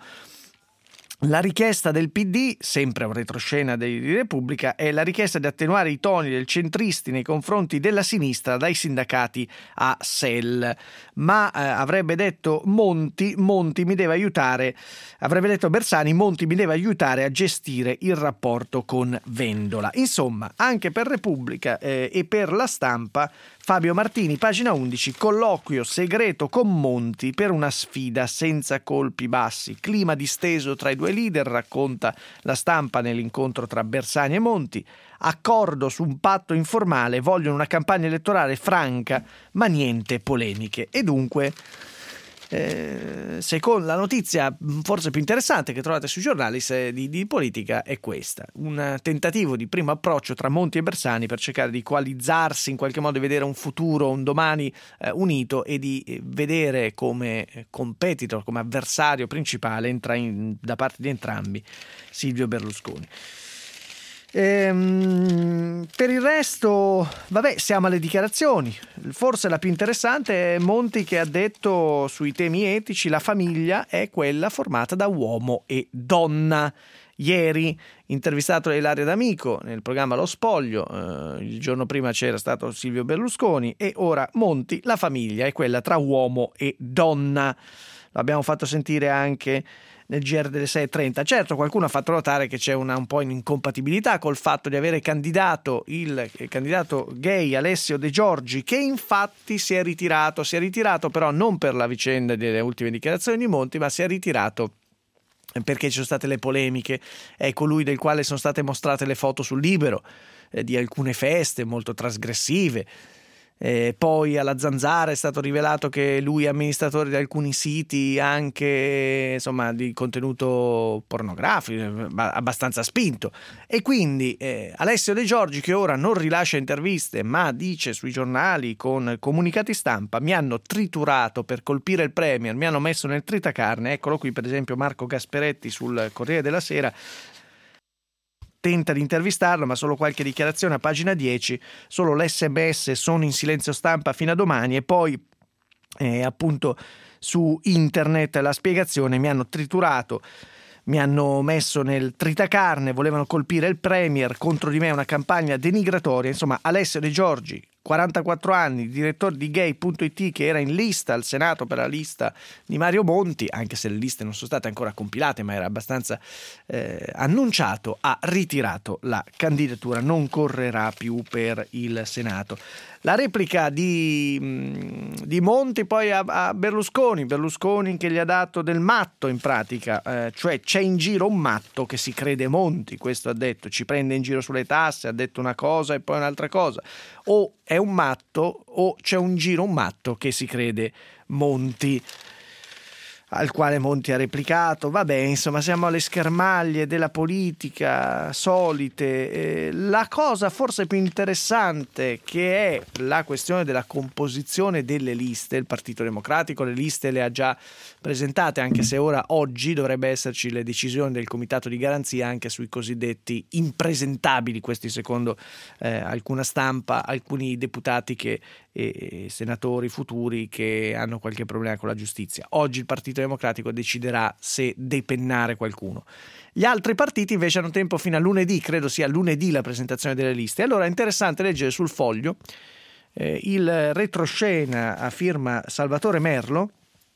C: La richiesta del P D, sempre un retroscena di Repubblica, è la richiesta di attenuare i toni del centristi nei confronti della sinistra dai sindacati a S E L. Ma eh, avrebbe detto Monti, Monti mi deve aiutare, avrebbe detto Bersani, Monti mi deve aiutare a gestire il rapporto con Vendola. Insomma, anche per Repubblica eh, e per La Stampa, Fabio Martini, pagina undici, colloquio segreto con Monti per una sfida senza colpi bassi. Clima disteso tra i due leader, racconta La Stampa nell'incontro tra Bersani e Monti. Accordo su un patto informale, vogliono una campagna elettorale franca, ma niente polemiche. E dunque, eh, secondo la notizia forse più interessante che trovate sui giornali se, di, di politica è questa: un tentativo di primo approccio tra Monti e Bersani per cercare di coalizzarsi, in qualche modo di vedere un futuro, un domani eh, unito, e di eh, vedere come competitor, come avversario principale entra in, da parte di entrambi Silvio Berlusconi. Ehm, per il resto, vabbè, siamo alle dichiarazioni. Forse la più interessante è Monti, che ha detto sui temi etici: la famiglia è quella formata da uomo e donna. Ieri, intervistato da Ilaria D'Amico nel programma Lo Spoglio, eh, il giorno prima c'era stato Silvio Berlusconi, e ora Monti: la famiglia è quella tra uomo e donna. L'abbiamo fatto sentire anche nel G R delle sei e trenta. Certo, qualcuno ha fatto notare che c'è una un po' in incompatibilità col fatto di avere candidato il, il candidato gay Alessio De Giorgi, che infatti si è ritirato, si è ritirato però non per la vicenda delle ultime dichiarazioni di Monti, ma si è ritirato perché ci sono state le polemiche. È colui del quale sono state mostrate le foto sul Libero eh, di alcune feste molto trasgressive. Eh, poi alla Zanzara è stato rivelato che lui è amministratore di alcuni siti anche, insomma, di contenuto pornografico abbastanza spinto, e quindi eh, Alessio De Giorgi, che ora non rilascia interviste ma dice sui giornali con comunicati stampa: mi hanno triturato per colpire il premier, mi hanno messo nel tritacarne. Eccolo qui, per esempio, Marco Gasperetti sul Corriere della Sera tenta di intervistarlo, ma solo qualche dichiarazione a pagina dieci, solo l'esse emme esse: sono in silenzio stampa fino a domani. E poi eh, appunto su internet la spiegazione: mi hanno triturato, mi hanno messo nel tritacarne, volevano colpire il premier, contro di me una campagna denigratoria. Insomma, Alessio De Giorgi quarantaquattro anni, direttore di gay punto it, che era in lista al Senato per la lista di Mario Monti, anche se le liste non sono state ancora compilate, ma era abbastanza eh, annunciato, ha ritirato la candidatura, non correrà più per il Senato. La replica di, di Monti poi a, a Berlusconi, Berlusconi che gli ha dato del matto in pratica, eh, cioè c'è in giro un matto che si crede Monti, questo ha detto, ci prende in giro sulle tasse, ha detto una cosa e poi un'altra cosa, o è un matto o c'è un giro un matto che si crede Monti, al quale Monti ha replicato. Vabbè, insomma, siamo alle schermaglie della politica solite. Eh, la cosa forse più interessante, che è la questione della composizione delle liste, il Partito Democratico le liste le ha già presentate, anche se ora oggi dovrebbe esserci le decisioni del Comitato di Garanzia anche sui cosiddetti impresentabili, questi secondo eh, alcuna stampa, alcuni deputati che e senatori futuri che hanno qualche problema con la giustizia. Oggi il Partito Democratico deciderà se depennare qualcuno. Gli altri partiti invece hanno tempo fino a lunedì, credo sia lunedì la presentazione delle liste. Allora è interessante leggere sul Foglio eh, il retroscena a firma Salvatore Merlo,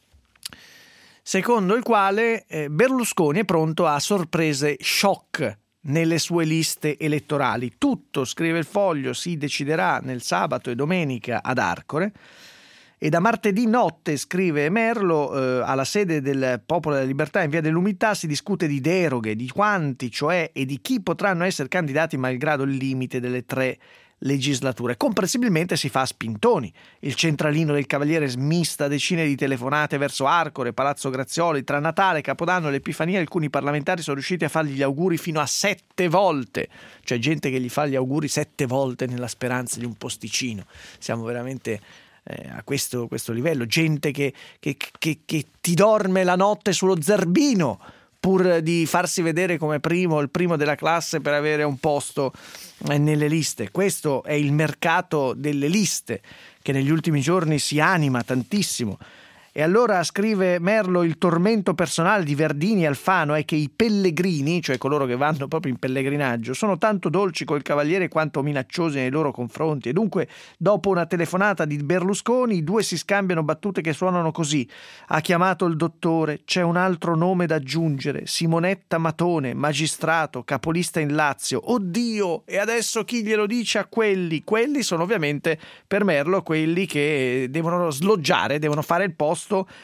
C: secondo il quale eh, Berlusconi è pronto a sorprese shock nelle sue liste elettorali. Tutto, scrive il Foglio, si deciderà nel sabato e domenica ad Arcore, e da martedì notte, scrive Merlo, eh, alla sede del Popolo della Libertà in via dell'Unità si discute di deroghe, di quanti, cioè, e di chi potranno essere candidati malgrado il limite delle tre legislature. Comprensibilmente si fa a spintoni. Il centralino del Cavaliere smista decine di telefonate verso Arcore, Palazzo Grazioli. Tra Natale, Capodanno e l'Epifania alcuni parlamentari sono riusciti a fargli gli auguri fino a sette volte. C'è gente che gli fa gli auguri sette volte nella speranza di un posticino. Siamo veramente eh, a questo, questo livello. Gente che, che, che, che ti dorme la notte sullo zerbino pur di farsi vedere come primo, il primo della classe per avere un posto nelle liste. Questo è il mercato delle liste che negli ultimi giorni si anima tantissimo. E allora, scrive Merlo, il tormento personale di Verdini e Alfano è che i pellegrini, cioè coloro che vanno proprio in pellegrinaggio, sono tanto dolci col Cavaliere quanto minacciosi nei loro confronti, e dunque dopo una telefonata di Berlusconi i due si scambiano battute che suonano così: ha chiamato il dottore, c'è un altro nome da aggiungere, Simonetta Matone, magistrato, capolista in Lazio, oddio, e adesso chi glielo dice a quelli? Quelli sono ovviamente per Merlo quelli che devono sloggiare, devono fare il posto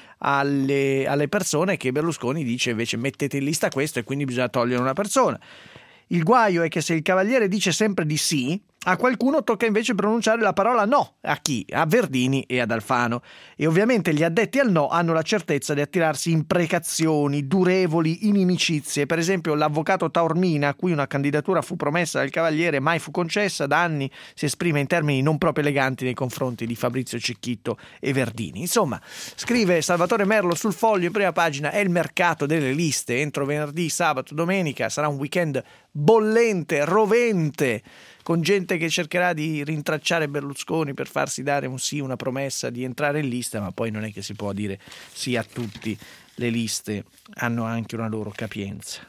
C: alle, alle persone che Berlusconi dice invece mettete in lista questo e quindi bisogna togliere una persona. Il guaio è che se il Cavaliere dice sempre di sì, a qualcuno tocca invece pronunciare la parola no. A chi? A Verdini e ad Alfano. E ovviamente gli addetti al no hanno la certezza di attirarsi imprecazioni, durevoli inimicizie. Per esempio l'avvocato Taormina, a cui una candidatura fu promessa dal Cavaliere, mai fu concessa, da anni si esprime in termini non proprio eleganti nei confronti di Fabrizio Cecchitto e Verdini. Insomma, scrive Salvatore Merlo sul Foglio in prima pagina, è il mercato delle liste. Entro venerdì, sabato, domenica sarà un weekend bollente, rovente, con gente che cercherà di rintracciare Berlusconi per farsi dare un sì, una promessa di entrare in lista, ma poi non è che si può dire sì a tutti, le liste hanno anche una loro capienza.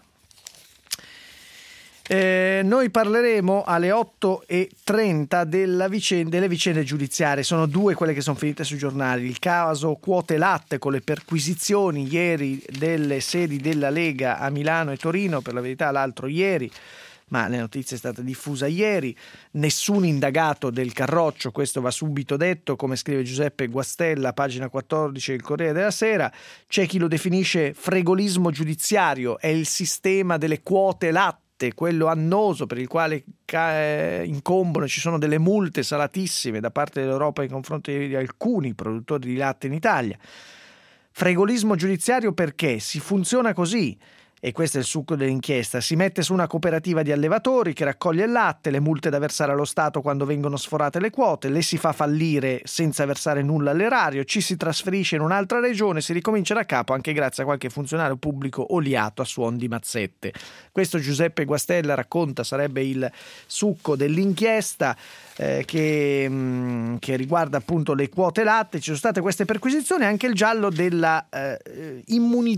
C: Eh, noi parleremo alle otto e trenta della vicenda, delle vicende giudiziarie. Sono due quelle che sono finite sui giornali: il caso quote latte con le perquisizioni ieri delle sedi della Lega a Milano e Torino, per la verità l'altro ieri, ma la notizia è stata diffusa ieri. Nessun indagato del Carroccio, questo va subito detto, come scrive Giuseppe Guastella, pagina quattordici del Corriere della Sera. C'è chi lo definisce fregolismo giudiziario, è il sistema delle quote latte, quello annoso per il quale incombono, ci sono delle multe salatissime da parte dell'Europa nei confronti di alcuni produttori di latte in Italia. Fregolismo giudiziario perché si funziona così. E questo è il succo dell'inchiesta: si mette su una cooperativa di allevatori che raccoglie il latte, le multe da versare allo Stato quando vengono sforate le quote, le si fa fallire senza versare nulla all'erario, ci si trasferisce in un'altra regione, si ricomincia da capo anche grazie a qualche funzionario pubblico oliato a suon di mazzette. Questo Giuseppe Guastella racconta, sarebbe il succo dell'inchiesta eh, che, mh, che riguarda appunto le quote latte. Ci sono state queste perquisizioni, anche il giallo della eh, immunità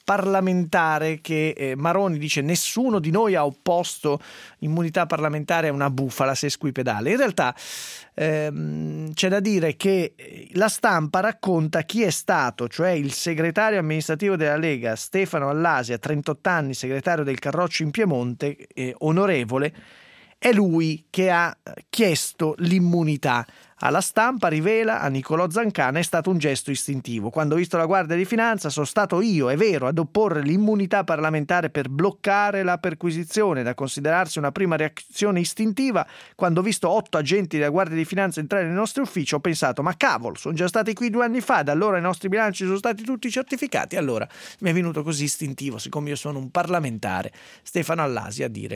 C: parlamentare che eh, Maroni dice nessuno di noi ha opposto immunità parlamentare a una bufala sesquipedale. In realtà ehm, c'è da dire che la Stampa racconta chi è stato, cioè il segretario amministrativo della Lega Stefano Allasia, trentotto anni, segretario del Carroccio in Piemonte, eh, onorevole. È lui che ha chiesto l'immunità. Alla Stampa rivela a Nicolò Zancana: è stato un gesto istintivo. Quando ho visto la Guardia di Finanza sono stato io, è vero, ad opporre l'immunità parlamentare per bloccare la perquisizione, da considerarsi una prima reazione istintiva. Quando ho visto otto agenti della Guardia di Finanza entrare nel nostro ufficio ho pensato: ma cavolo, sono già stati qui due anni fa, da allora i nostri bilanci sono stati tutti certificati. Allora mi è venuto così istintivo, siccome io sono un parlamentare, Stefano Allasia, a dire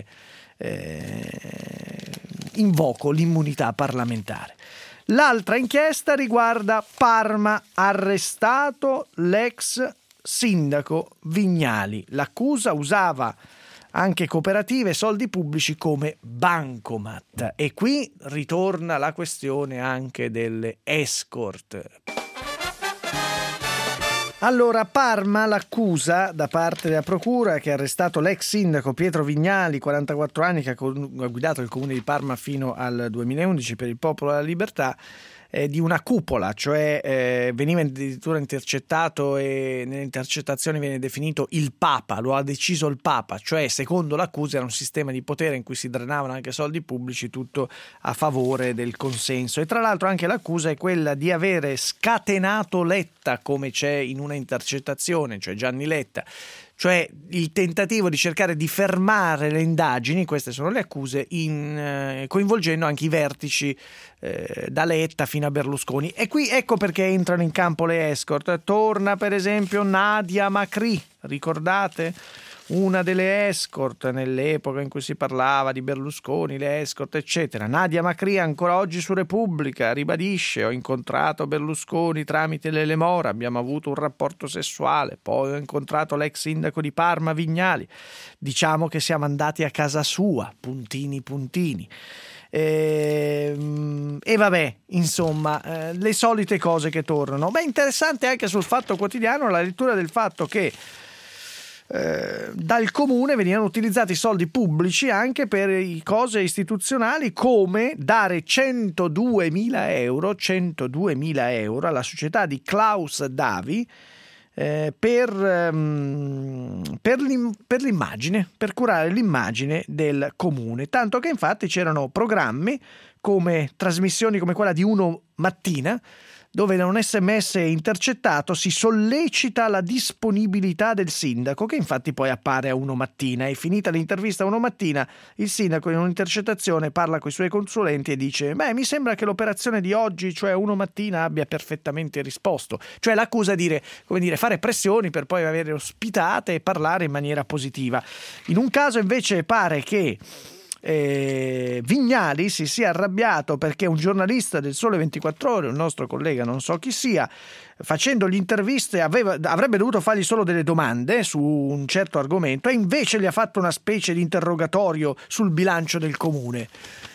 C: eh, invoco l'immunità parlamentare. L'altra inchiesta riguarda Parma, arrestato l'ex sindaco Vignali. L'accusa usava anche cooperative e soldi pubblici come bancomat. E qui ritorna la questione anche delle escort. Allora, a Parma l'accusa da parte della procura, che ha arrestato l'ex sindaco Pietro Vignali, quarantaquattro anni, che ha guidato il comune di Parma fino al duemilaundici per il Popolo della Libertà, eh, di una cupola, cioè eh, veniva addirittura intercettato e nelle intercettazioni viene definito il Papa, lo ha deciso il Papa, cioè secondo l'accusa era un sistema di potere in cui si drenavano anche soldi pubblici, tutto a favore del consenso. E tra l'altro anche l'accusa è quella di avere scatenato Letta, come c'è in una intercettazione, cioè Gianni Letta, cioè il tentativo di cercare di fermare le indagini, queste sono le accuse, in, eh, coinvolgendo anche i vertici eh, da Letta fino a Berlusconi. E qui ecco perché entrano in campo le escort. Torna per esempio Nadia Macri, ricordate? Una delle escort nell'epoca in cui si parlava di Berlusconi, le escort eccetera. Nadia Macri ancora oggi su Repubblica ribadisce: ho incontrato Berlusconi tramite l'Elemora, abbiamo avuto un rapporto sessuale, poi ho incontrato l'ex sindaco di Parma Vignali, diciamo che siamo andati a casa sua, puntini puntini. E, e vabbè, insomma, eh, le solite cose che tornano. Beh, interessante anche sul Fatto Quotidiano la lettura del fatto che Eh, dal comune venivano utilizzati soldi pubblici anche per cose istituzionali, come dare centoduemila euro centoduemila euro alla società di Klaus Davi eh, per, um, per, l'im- per l'immagine, per curare l'immagine del comune, tanto che infatti c'erano programmi come trasmissioni come quella di Uno Mattina, dove da un sms intercettato si sollecita la disponibilità del sindaco, che infatti poi appare a Uno Mattina. E finita l'intervista a Uno Mattina, il sindaco in un'intercettazione parla con i suoi consulenti e dice: beh, mi sembra che l'operazione di oggi, cioè Uno Mattina, abbia perfettamente risposto. Cioè l'accusa dire, come dire, fare pressioni per poi avere ospitate e parlare in maniera positiva. In un caso invece pare che Eh, Vignali si sia arrabbiato perché un giornalista del Sole ventiquattro Ore, un nostro collega, non so chi sia, facendo le interviste aveva, avrebbe dovuto fargli solo delle domande su un certo argomento e invece gli ha fatto una specie di interrogatorio sul bilancio del comune.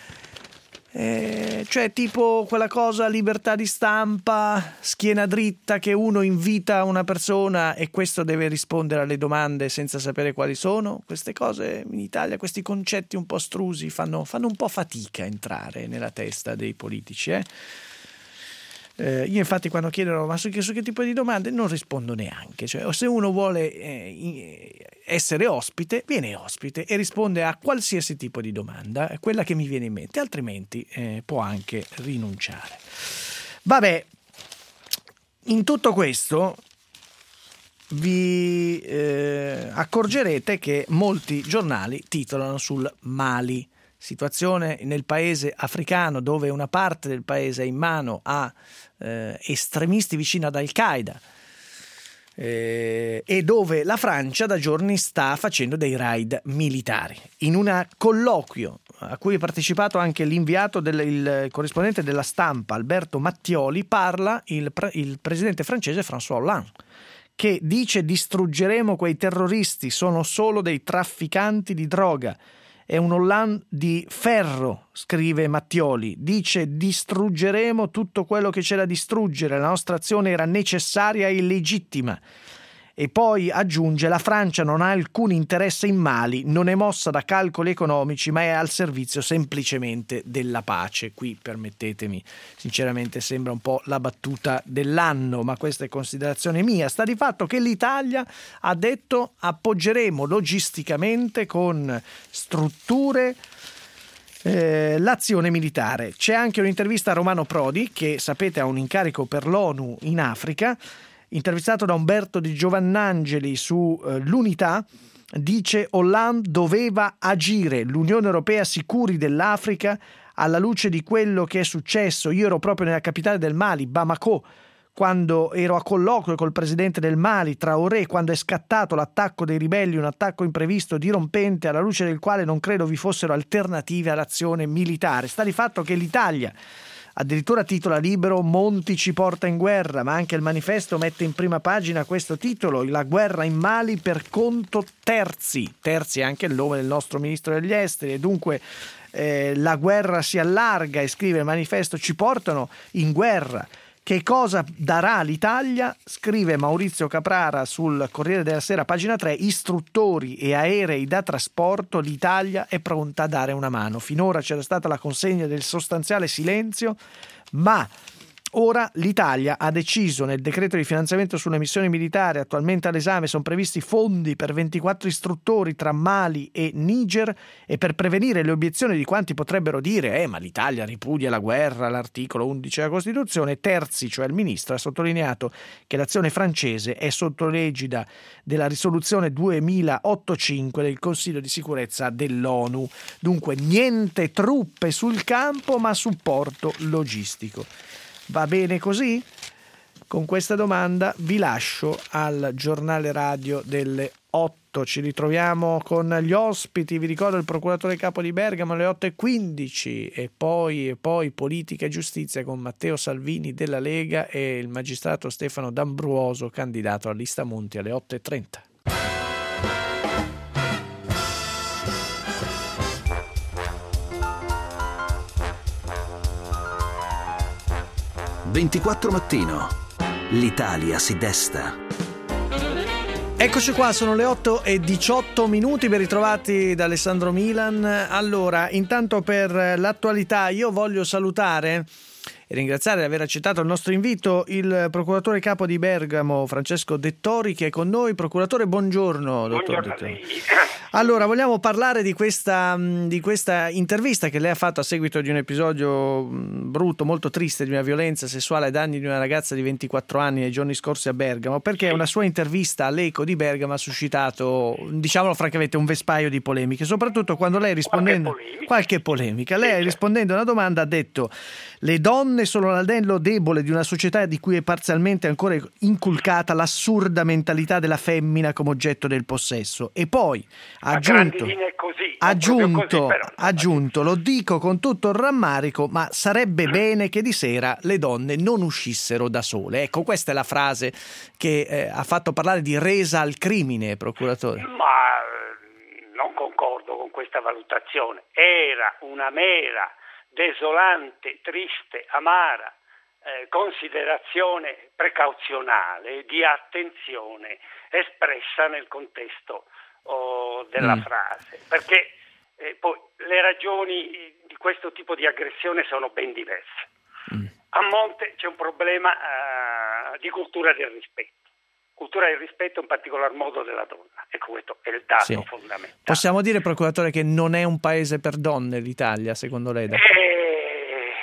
C: Eh, cioè tipo quella cosa, libertà di stampa, schiena dritta, che uno invita una persona e questo deve rispondere alle domande senza sapere quali sono. Queste cose in Italia, questi concetti un po' astrusi fanno, fanno un po' fatica a entrare nella testa dei politici, eh? Eh, io infatti quando chiedono ma su che, su che tipo di domande non rispondo neanche, cioè se uno vuole eh, essere ospite viene ospite e risponde a qualsiasi tipo di domanda, quella che mi viene in mente, altrimenti eh, può anche rinunciare. Vabbè, in tutto questo vi eh, accorgerete che molti giornali titolano sul Mali. Situazione nel paese africano dove una parte del paese è in mano a eh, estremisti vicino ad Al-Qaeda eh, e dove la Francia da giorni sta facendo dei raid militari. In un colloquio a cui è partecipato anche l'inviato del il corrispondente della Stampa Alberto Mattioli, parla il, il presidente francese François Hollande, che dice: distruggeremo quei terroristi, sono solo dei trafficanti di droga. È un Hollande di ferro, scrive Mattioli, dice: distruggeremo tutto quello che c'è da distruggere, la nostra azione era necessaria e legittima. E poi aggiunge: la Francia non ha alcun interesse in Mali, non è mossa da calcoli economici, ma è al servizio semplicemente della pace. Qui, permettetemi, sinceramente sembra un po' la battuta dell'anno, ma questa è considerazione mia. Sta di fatto che l'Italia ha detto: appoggeremo logisticamente con strutture Eh, l'azione militare. C'è anche un'intervista a Romano Prodi, che sapete ha un incarico per l'ONU in Africa, intervistato da Umberto Di Giovannangeli su eh, l'Unità. Dice: Hollande doveva agire, l'Unione Europea sicuri dell'Africa alla luce di quello che è successo. Io ero proprio nella capitale del Mali, Bamako, quando ero a colloquio col presidente del Mali, Traoré, quando è scattato l'attacco dei ribelli, un attacco imprevisto, dirompente, alla luce del quale non credo vi fossero alternative all'azione militare. Sta di fatto che l'Italia addirittura titola Libero Monti ci porta in guerra, ma anche il Manifesto mette in prima pagina questo titolo: la guerra in Mali per conto terzi. Terzi è anche il nome del nostro ministro degli esteri, e dunque eh, la guerra si allarga, e scrive il Manifesto: ci portano in guerra. Che cosa darà l'Italia? Scrive Maurizio Caprara sul Corriere della Sera, pagina tre: istruttori e aerei da trasporto, l'Italia è pronta a dare una mano. Finora c'era stata la consegna del sostanziale silenzio, ma ora l'Italia ha deciso, nel decreto di finanziamento sulle missioni militari attualmente all'esame sono previsti fondi per ventiquattro istruttori tra Mali e Niger, e per prevenire le obiezioni di quanti potrebbero dire eh ma l'Italia ripudia la guerra, l'articolo undici della Costituzione, Terzi, cioè il ministro, ha sottolineato che l'azione francese è sotto l'egida della risoluzione duemilaottantacinque del Consiglio di sicurezza dell'ONU. Dunque niente truppe sul campo, ma supporto logistico. Va bene così? Con questa domanda vi lascio al giornale radio delle otto. Ci ritroviamo con gli ospiti. Vi ricordo il procuratore capo di Bergamo alle otto e quindici, e poi, e poi politica e giustizia con Matteo Salvini della Lega e il magistrato Stefano D'Ambruoso, candidato alla lista Monti, alle otto e trenta.
A: ventiquattro mattino. L'Italia si desta.
C: Eccoci qua, sono le otto e diciotto minuti, ben ritrovati da Alessandro Milan. Allora, intanto per l'attualità io voglio salutare e ringraziare di aver accettato il nostro invito il procuratore capo di Bergamo, Francesco Dettori, che è con noi. Procuratore, buongiorno. Dottor
B: Buongiorno
C: Dettori. Allora, vogliamo parlare di questa, di questa intervista che lei ha fatto a seguito di un episodio brutto, molto triste, di una violenza sessuale ai danni di una ragazza di ventiquattro anni nei giorni scorsi a Bergamo, perché una sua intervista all'Eco di Bergamo ha suscitato, diciamolo francamente, un vespaio di polemiche, soprattutto quando lei, rispondendo qualche polemica, qualche polemica. Lei, sì, rispondendo a una domanda, ha detto: le donne sono l'anello debole di una società di cui è parzialmente ancora inculcata l'assurda mentalità della femmina come oggetto del possesso. E poi ha aggiunto,
B: così,
C: aggiunto,
B: così, però.
C: aggiunto, lo dico con tutto il rammarico, ma sarebbe bene che di sera le donne non uscissero da sole. Ecco, questa è la frase che eh, ha fatto parlare di resa al crimine, procuratore.
B: Ma non concordo con questa valutazione. Era una mera, desolante, triste, amara eh, considerazione precauzionale di attenzione espressa nel contesto oh, della mm. frase, perché eh, poi le ragioni di questo tipo di aggressione sono ben diverse. Mm. A monte c'è un problema uh, di cultura del rispetto. Cultura del rispetto in particolar modo della donna, ecco, questo è il dato, sì, fondamentale.
C: Possiamo dire, procuratore, che non è un paese per donne l'Italia, secondo lei?
B: Eh,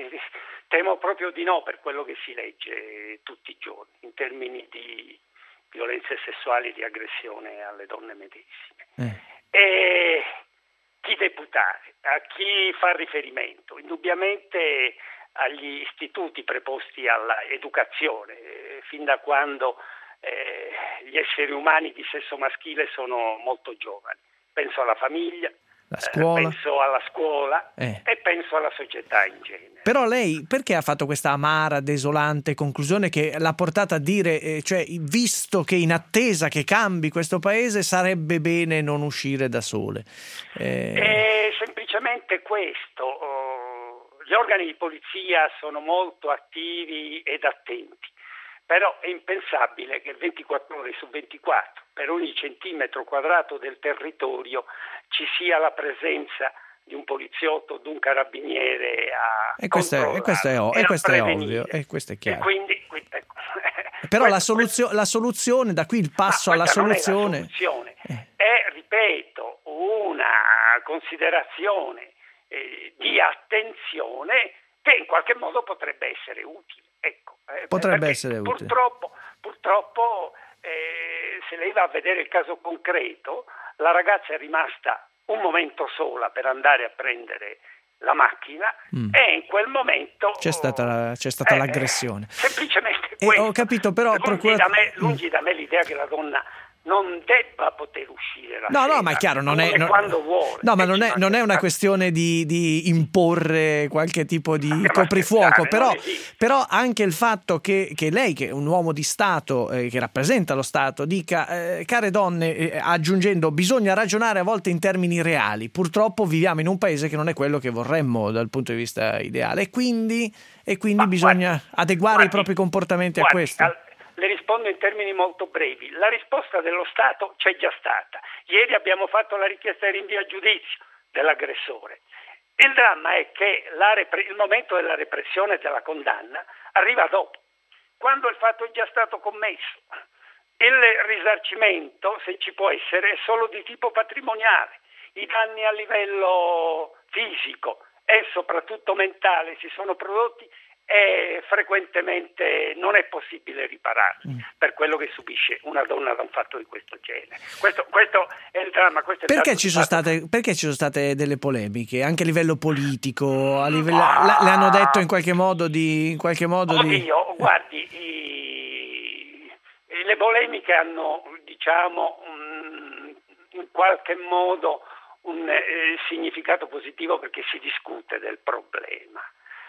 B: temo proprio di no, per quello che si legge tutti i giorni in termini di violenze sessuali, di aggressione alle donne medesime. Eh. E chi deputare, a chi fa riferimento? Indubbiamente agli istituti preposti all'educazione, eh, fin da quando Eh, gli esseri umani di sesso maschile sono molto giovani. Penso alla famiglia,
C: la scuola.
B: Eh, penso alla scuola
C: eh.
B: e penso alla società in genere.
C: Però lei perché ha fatto questa amara, desolante conclusione che l'ha portata a dire, eh, cioè, visto che in attesa che cambi questo paese sarebbe bene non uscire da sole? Eh...
B: È semplicemente questo. Oh, gli organi di polizia sono molto attivi ed attenti, però è impensabile che ventiquattro ore su ventiquattro per ogni centimetro quadrato del territorio ci sia la presenza di un poliziotto, di un carabiniere a
C: e questo è, e questo è, e questo è ovvio, e questo è chiaro.
B: E quindi, quindi ecco.
C: Però
B: questo,
C: la, soluzio- la soluzione, da qui il passo alla soluzione...
B: Non è la soluzione, è, ripeto, una considerazione eh, di attenzione che in qualche modo potrebbe essere utile. Ecco, eh,
C: potrebbe essere utile.
B: Purtroppo, purtroppo eh, se lei va a vedere il caso concreto, la ragazza è rimasta un momento sola per andare a prendere la macchina mm. e in quel momento
C: c'è stata, la, c'è stata
B: eh,
C: l'aggressione.
B: Semplicemente
C: e
B: questo.
C: Ho capito, però
B: lungi,
C: procura...
B: da me, lungi mm. da me l'idea che la donna non debba poter uscire la
C: no
B: sera,
C: no ma è chiaro, non è non,
B: quando vuole,
C: no ma non è, non è una questione di, di imporre qualche tipo di coprifuoco, però, però anche il fatto che, che lei, che è un uomo di Stato, eh, che rappresenta lo Stato, dica eh, care donne, eh, aggiungendo bisogna ragionare a volte in termini reali, purtroppo viviamo in un paese che non è quello che vorremmo dal punto di vista ideale, e quindi, e quindi bisogna guardi, adeguare guardi, i propri comportamenti
B: guardi,
C: a questo.
B: Al... Le rispondo in termini molto brevi. La risposta dello Stato c'è già stata. Ieri abbiamo fatto la richiesta di rinvio a giudizio dell'aggressore. Il dramma è che la repre- il momento della repressione e della condanna arriva dopo, quando il fatto è già stato commesso. Il risarcimento, se ci può essere, è solo di tipo patrimoniale. I danni a livello fisico e soprattutto mentale si sono prodotti e frequentemente non è possibile ripararli mm. per quello che subisce una donna da un fatto di questo genere. Questo, questo è il dramma. Questo è
C: perché,
B: il
C: ci sono state, perché ci sono state delle polemiche anche a livello politico? A livello, ah. la, le hanno detto in qualche modo di... In qualche modo
B: Oddio,
C: di...
B: guardi, i, le polemiche hanno, diciamo, un, in qualche modo un eh, significato positivo perché si discute del problema.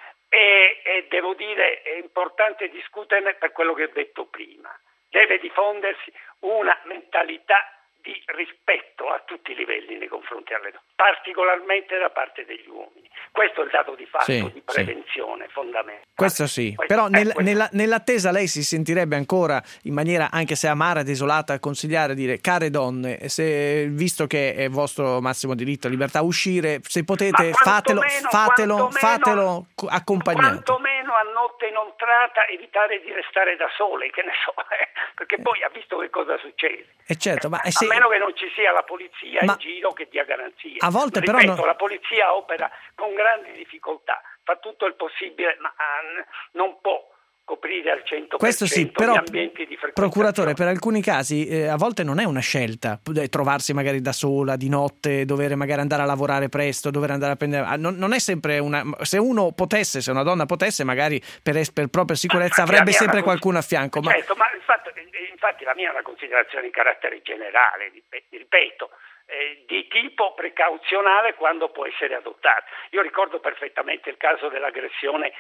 B: E, e devo dire è importante discuterne per quello che ho detto prima. Deve diffondersi una mentalità di rispetto a tutti i livelli nei confronti alle donne, particolarmente da parte degli uomini. Questo è il dato di fatto
C: sì,
B: di prevenzione sì. fondamentale.
C: Questo sì,
B: questo,
C: però nel,
B: questo.
C: Nella, nell'attesa lei si sentirebbe ancora in maniera anche se amara, desolata, a consigliare, a dire care donne, se, visto che è vostro massimo diritto e libertà uscire, se potete fatelo,
B: meno,
C: fatelo, fatelo accompagnate.
B: Quantomeno a notte inoltrata evitare di restare da sole, che ne so, eh, perché eh. poi ha visto che cosa succede.
C: E certo, ma se...
B: a meno che non ci sia la polizia
C: ma...
B: in giro che dia garanzie.
C: A volte
B: Ripeto,
C: però non...
B: la polizia opera con grandi difficoltà, fa tutto il possibile, ma non può coprire al cento per cento
C: questo sì, però,
B: gli ambienti di frequentazione.
C: Procuratore, per alcuni casi eh, a volte non è una scelta trovarsi magari da sola di notte, dover magari andare a lavorare presto, dover andare a prendere non, non è sempre una, se uno potesse, se una donna potesse, magari per, per propria sicurezza avrebbe sempre una, qualcuno a fianco, ma...
B: certo, ma infatti, infatti la mia è una considerazione di carattere generale, ripeto, eh, di tipo precauzionale quando può essere adottata. Io ricordo perfettamente il caso dell'aggressione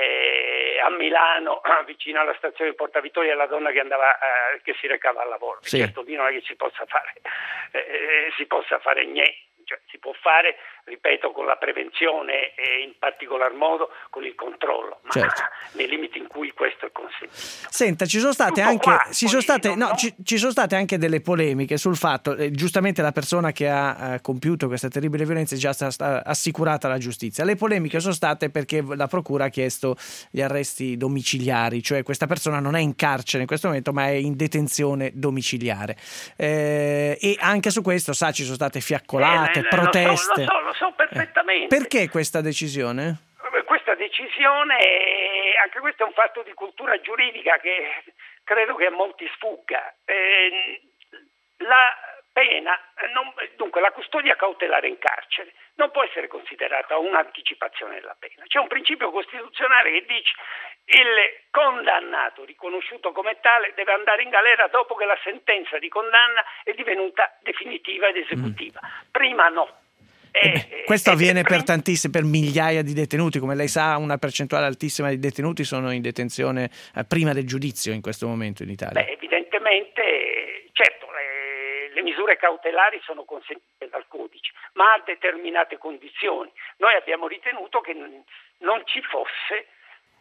B: Eh, a Milano vicino alla stazione di Porta Vittoria, la donna che andava eh, che si recava al lavoro.
C: Sì.
B: Certo, lì non è che si possa fare eh, si possa fare niente, cioè, si può fare, ripeto, con la prevenzione e in particolar modo con il controllo, ma
C: certo.
B: nei limiti in cui questo è consentito.
C: Senta, ci sono state
B: Tutto
C: anche
B: qua,
C: ci sono state
B: no,
C: no, ci, ci sono state anche delle polemiche sul fatto eh, giustamente la persona che ha eh, compiuto questa terribile violenza è già stata assicurata alla giustizia. Le polemiche sono state perché la procura ha chiesto gli arresti domiciliari, cioè questa persona non è in carcere in questo momento ma è in detenzione domiciliare, eh, e anche su questo sa ci sono state fiaccolate,
B: eh,
C: proteste.
B: Lo so, lo so, lo so perfettamente.
C: Eh. Perché questa decisione?
B: Questa decisione, anche questo è un fatto di cultura giuridica che credo che a molti sfugga. Eh, la pena, non, dunque la custodia cautelare in carcere non può essere considerata un'anticipazione della pena. C'è un principio costituzionale che dice il condannato riconosciuto come tale deve andare in galera dopo che la sentenza di condanna è divenuta definitiva ed esecutiva. Mm. Prima no.
C: Eh beh, questo avviene per tantissimi, per migliaia di detenuti, come lei sa una percentuale altissima di detenuti sono in detenzione eh, prima del giudizio in questo momento in Italia.
B: Beh, evidentemente, certo, le, le misure cautelari sono consentite dal codice, ma a determinate condizioni. Noi abbiamo ritenuto che non ci fosse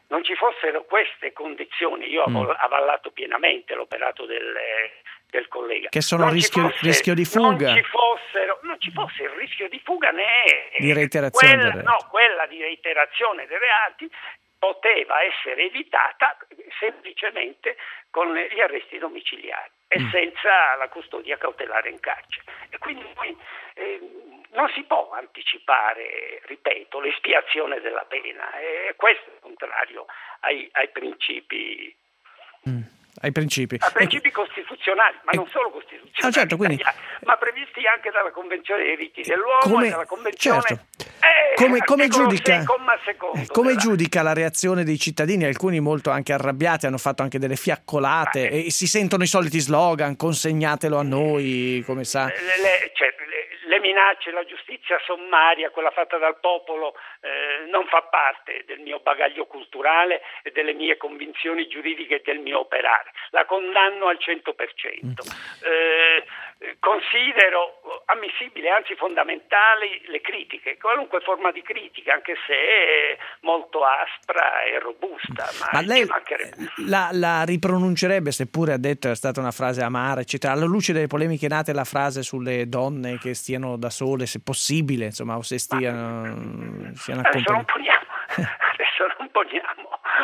B: non ci fossero queste condizioni, io ho avallato pienamente l'operato del, del collega.
C: Che sono rischio,
B: fosse,
C: rischio di fuga.
B: Non ci, fossero, non ci fosse il rischio di fuga né
C: di reiterazione
B: quella,
C: del
B: no, quella di reiterazione dei reati poteva essere evitata semplicemente con gli arresti domiciliari e mm. senza la custodia cautelare in carcere. E quindi poi, eh, non si può anticipare, ripeto, l'espiazione della pena, e questo è contrario ai, ai principi.
C: Mm. Ai principi.
B: A principi ecco. costituzionali, ma eh. non solo costituzionali,
C: no, certo, quindi...
B: ma previsti anche dalla Convenzione dei diritti dell'uomo
C: come...
B: e dalla Convenzione...
C: Certo.
B: Eh,
C: come, come, giudica,
B: secondo,
C: come
B: della...
C: giudica la reazione dei cittadini? Alcuni molto anche arrabbiati, hanno fatto anche delle fiaccolate eh. e si sentono i soliti slogan, consegnatelo a noi, come sa...
B: Le, le, cioè, le, le minacce, la giustizia sommaria, quella fatta dal popolo, eh, non fa parte del mio bagaglio culturale e delle mie convinzioni giuridiche e del mio operare. La condanno al cento per cento. Eh, considero ammissibili, anzi fondamentali, le critiche, qualunque forma di critica, anche se molto aspra e robusta. Ma,
C: ma lei la, la ripronuncerebbe, seppure ha detto è stata una frase amara, eccetera, alla luce delle polemiche nate la frase sulle donne che stiano da sole, se possibile, insomma, o se stiano, stiano
B: adesso non poniamo, adesso non poniamo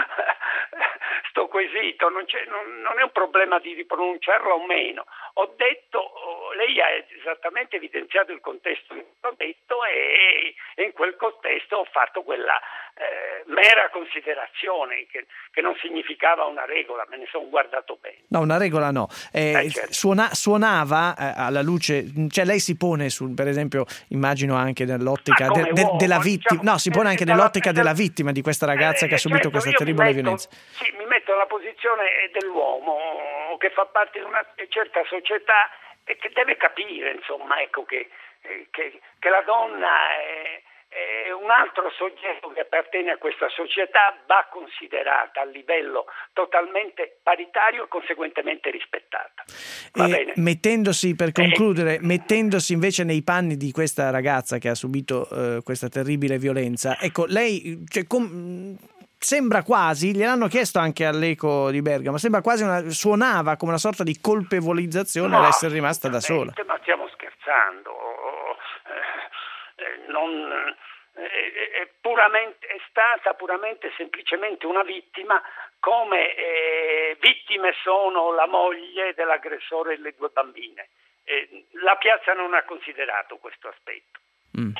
B: sto quesito, non, c'è, non, non è un problema di ripronunciarlo o meno. Ho detto, lei ha esattamente evidenziato il contesto che ho detto e, e in quel contesto ho fatto quella eh, mera considerazione che, che non significava una regola, me ne sono guardato bene.
C: No, una regola no. Eh,
B: eh, certo.
C: suona, suonava eh, alla luce, cioè lei si pone sul, per esempio, immagino anche nell'ottica de, de,
B: uomo,
C: della vittima,
B: diciamo,
C: no, si pone anche nell'ottica
B: la,
C: della vittima di questa ragazza
B: eh,
C: che ha subito
B: certo,
C: questa terribile
B: metto,
C: violenza.
B: Sì, mi metto nella posizione dell'uomo che fa parte di una certa società e che deve capire, insomma, ecco che, che, che la donna è, è un altro soggetto che appartiene a questa società, va considerata a livello totalmente paritario e conseguentemente rispettata. Va
C: e
B: bene?
C: Mettendosi, per concludere, eh. mettendosi invece nei panni di questa ragazza che ha subito eh, questa terribile violenza, ecco, lei... Cioè, com- sembra quasi, gliel'hanno chiesto anche all'Eco di Bergamo, sembra quasi una, suonava come una sorta di colpevolizzazione no, all'essere rimasta da sola.
B: Ma stiamo scherzando, eh, non, eh, è, puramente, è stata puramente semplicemente una vittima, come eh, vittime sono la moglie dell'aggressore e le due bambine. Eh, la piazza non ha considerato questo aspetto.
C: Mm.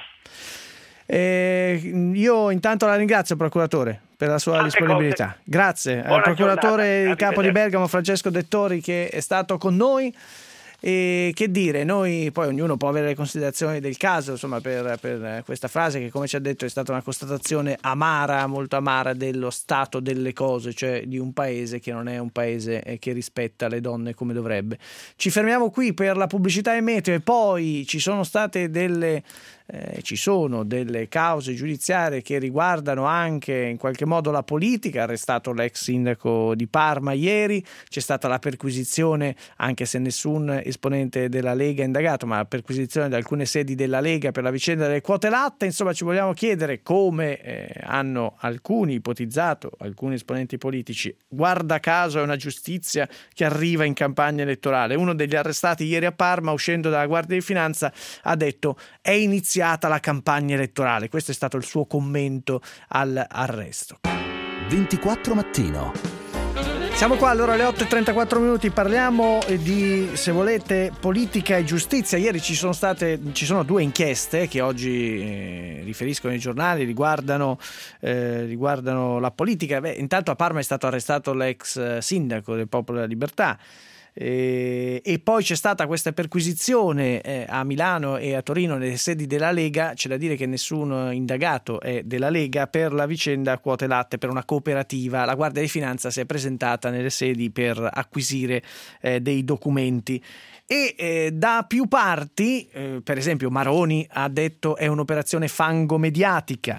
C: Eh, io intanto la ringrazio, procuratore, per la sua Tante disponibilità. Cose. Grazie Buona al procuratore di capo di Bergamo Francesco Dettori, che è stato con noi. E che dire, noi poi ognuno può avere le considerazioni del caso, insomma, per, per questa frase che, come ci ha detto, è stata una constatazione amara, molto amara dello stato delle cose, cioè di un paese che non è un paese che rispetta le donne come dovrebbe. Ci fermiamo qui per la pubblicità e meteo, e poi ci sono state delle Eh, ci sono delle cause giudiziarie che riguardano anche in qualche modo la politica. Arrestato l'ex sindaco di Parma ieri, c'è stata la perquisizione, anche se nessun esponente della Lega è indagato, ma la perquisizione di alcune sedi della Lega per la vicenda delle quote latte. Insomma, ci vogliamo chiedere come eh, hanno alcuni ipotizzato, alcuni esponenti politici, guarda caso è una giustizia che arriva in campagna elettorale. Uno degli arrestati ieri a Parma, uscendo dalla Guardia di Finanza, ha detto è iniziata la campagna elettorale. Questo è stato il suo commento all'arresto.
A: ventiquattro mattino.
C: Siamo qua allora alle otto e trentaquattro minuti, parliamo di, se volete, politica e giustizia. Ieri ci sono state, ci sono due inchieste che oggi eh, riferiscono i giornali, riguardano, eh, riguardano la politica. Beh, intanto a Parma è stato arrestato l'ex sindaco del Popolo della Libertà. E, e poi c'è stata questa perquisizione eh, a Milano e a Torino nelle sedi della Lega. C'è da dire che nessun indagato è della Lega per la vicenda quote latte, per una cooperativa. La Guardia di Finanza si è presentata nelle sedi per acquisire eh, dei documenti e eh, da più parti, eh, per esempio Maroni ha detto è un'operazione fango mediatica.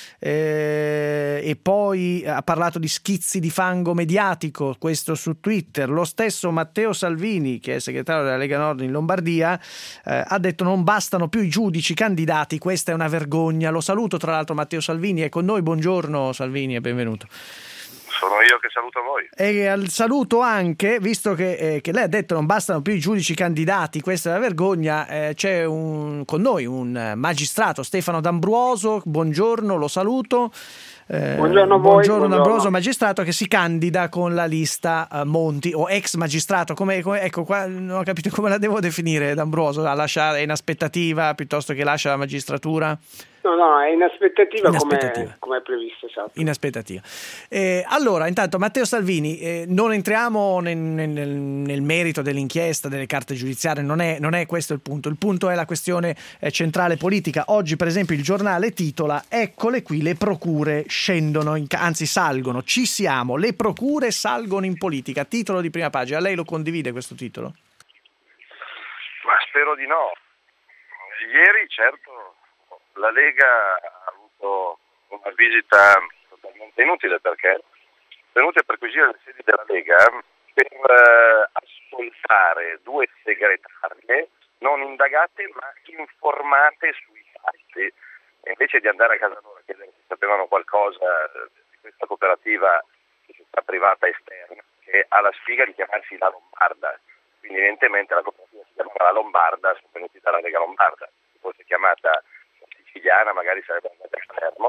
C: Eh, e poi ha parlato di schizzi di fango mediatico, questo su Twitter. Lo stesso Matteo Salvini, che è segretario della Lega Nord in Lombardia, eh, ha detto non bastano più i giudici candidati, questa è una vergogna. Lo saluto, tra l'altro, Matteo Salvini è con noi. Buongiorno Salvini e benvenuto.
D: sono io che saluto voi.
C: E al saluto anche, visto che, eh, che lei ha detto non bastano più i giudici candidati, questa è la vergogna, eh, c'è un, con noi un magistrato, Stefano D'Ambruoso, buongiorno, lo saluto. Eh,
V: buongiorno a voi.
C: Buongiorno
V: buongiorno.
C: D'Ambruoso, magistrato che si candida con la lista uh, Monti, o ex magistrato, come, come, ecco qua non ho capito come la devo definire. D'Ambruoso, a lasciare in aspettativa piuttosto che lascia la magistratura?
V: No, no, è in aspettativa,
C: in aspettativa.
V: come, come è previsto, esatto.
C: In aspettativa. Eh, allora, intanto Matteo Salvini, eh, non entriamo nel, nel, nel merito dell'inchiesta, delle carte giudiziarie, non è, non è questo il punto. Il punto è la questione eh, centrale politica. Oggi, per esempio, il giornale titola: eccole qui, le procure scendono, in, anzi salgono, ci siamo, le procure salgono in politica. Titolo di prima pagina. Lei lo condivide questo titolo?
D: Ma spero di no. Ieri, certo, la Lega ha avuto una visita totalmente inutile, perché è venuta a perquisire le sedi della Lega per eh, ascoltare due segretarie non indagate ma informate sui fatti, e invece di andare a casa loro a chiedere se sapevano qualcosa di questa cooperativa di società privata esterna, che ha la sfiga di chiamarsi La Lombarda, quindi evidentemente la cooperativa si chiamava La Lombarda, sono venuti dalla Lega Lombarda. Se fosse chiamata siciliana magari sarebbe andata a Palermo,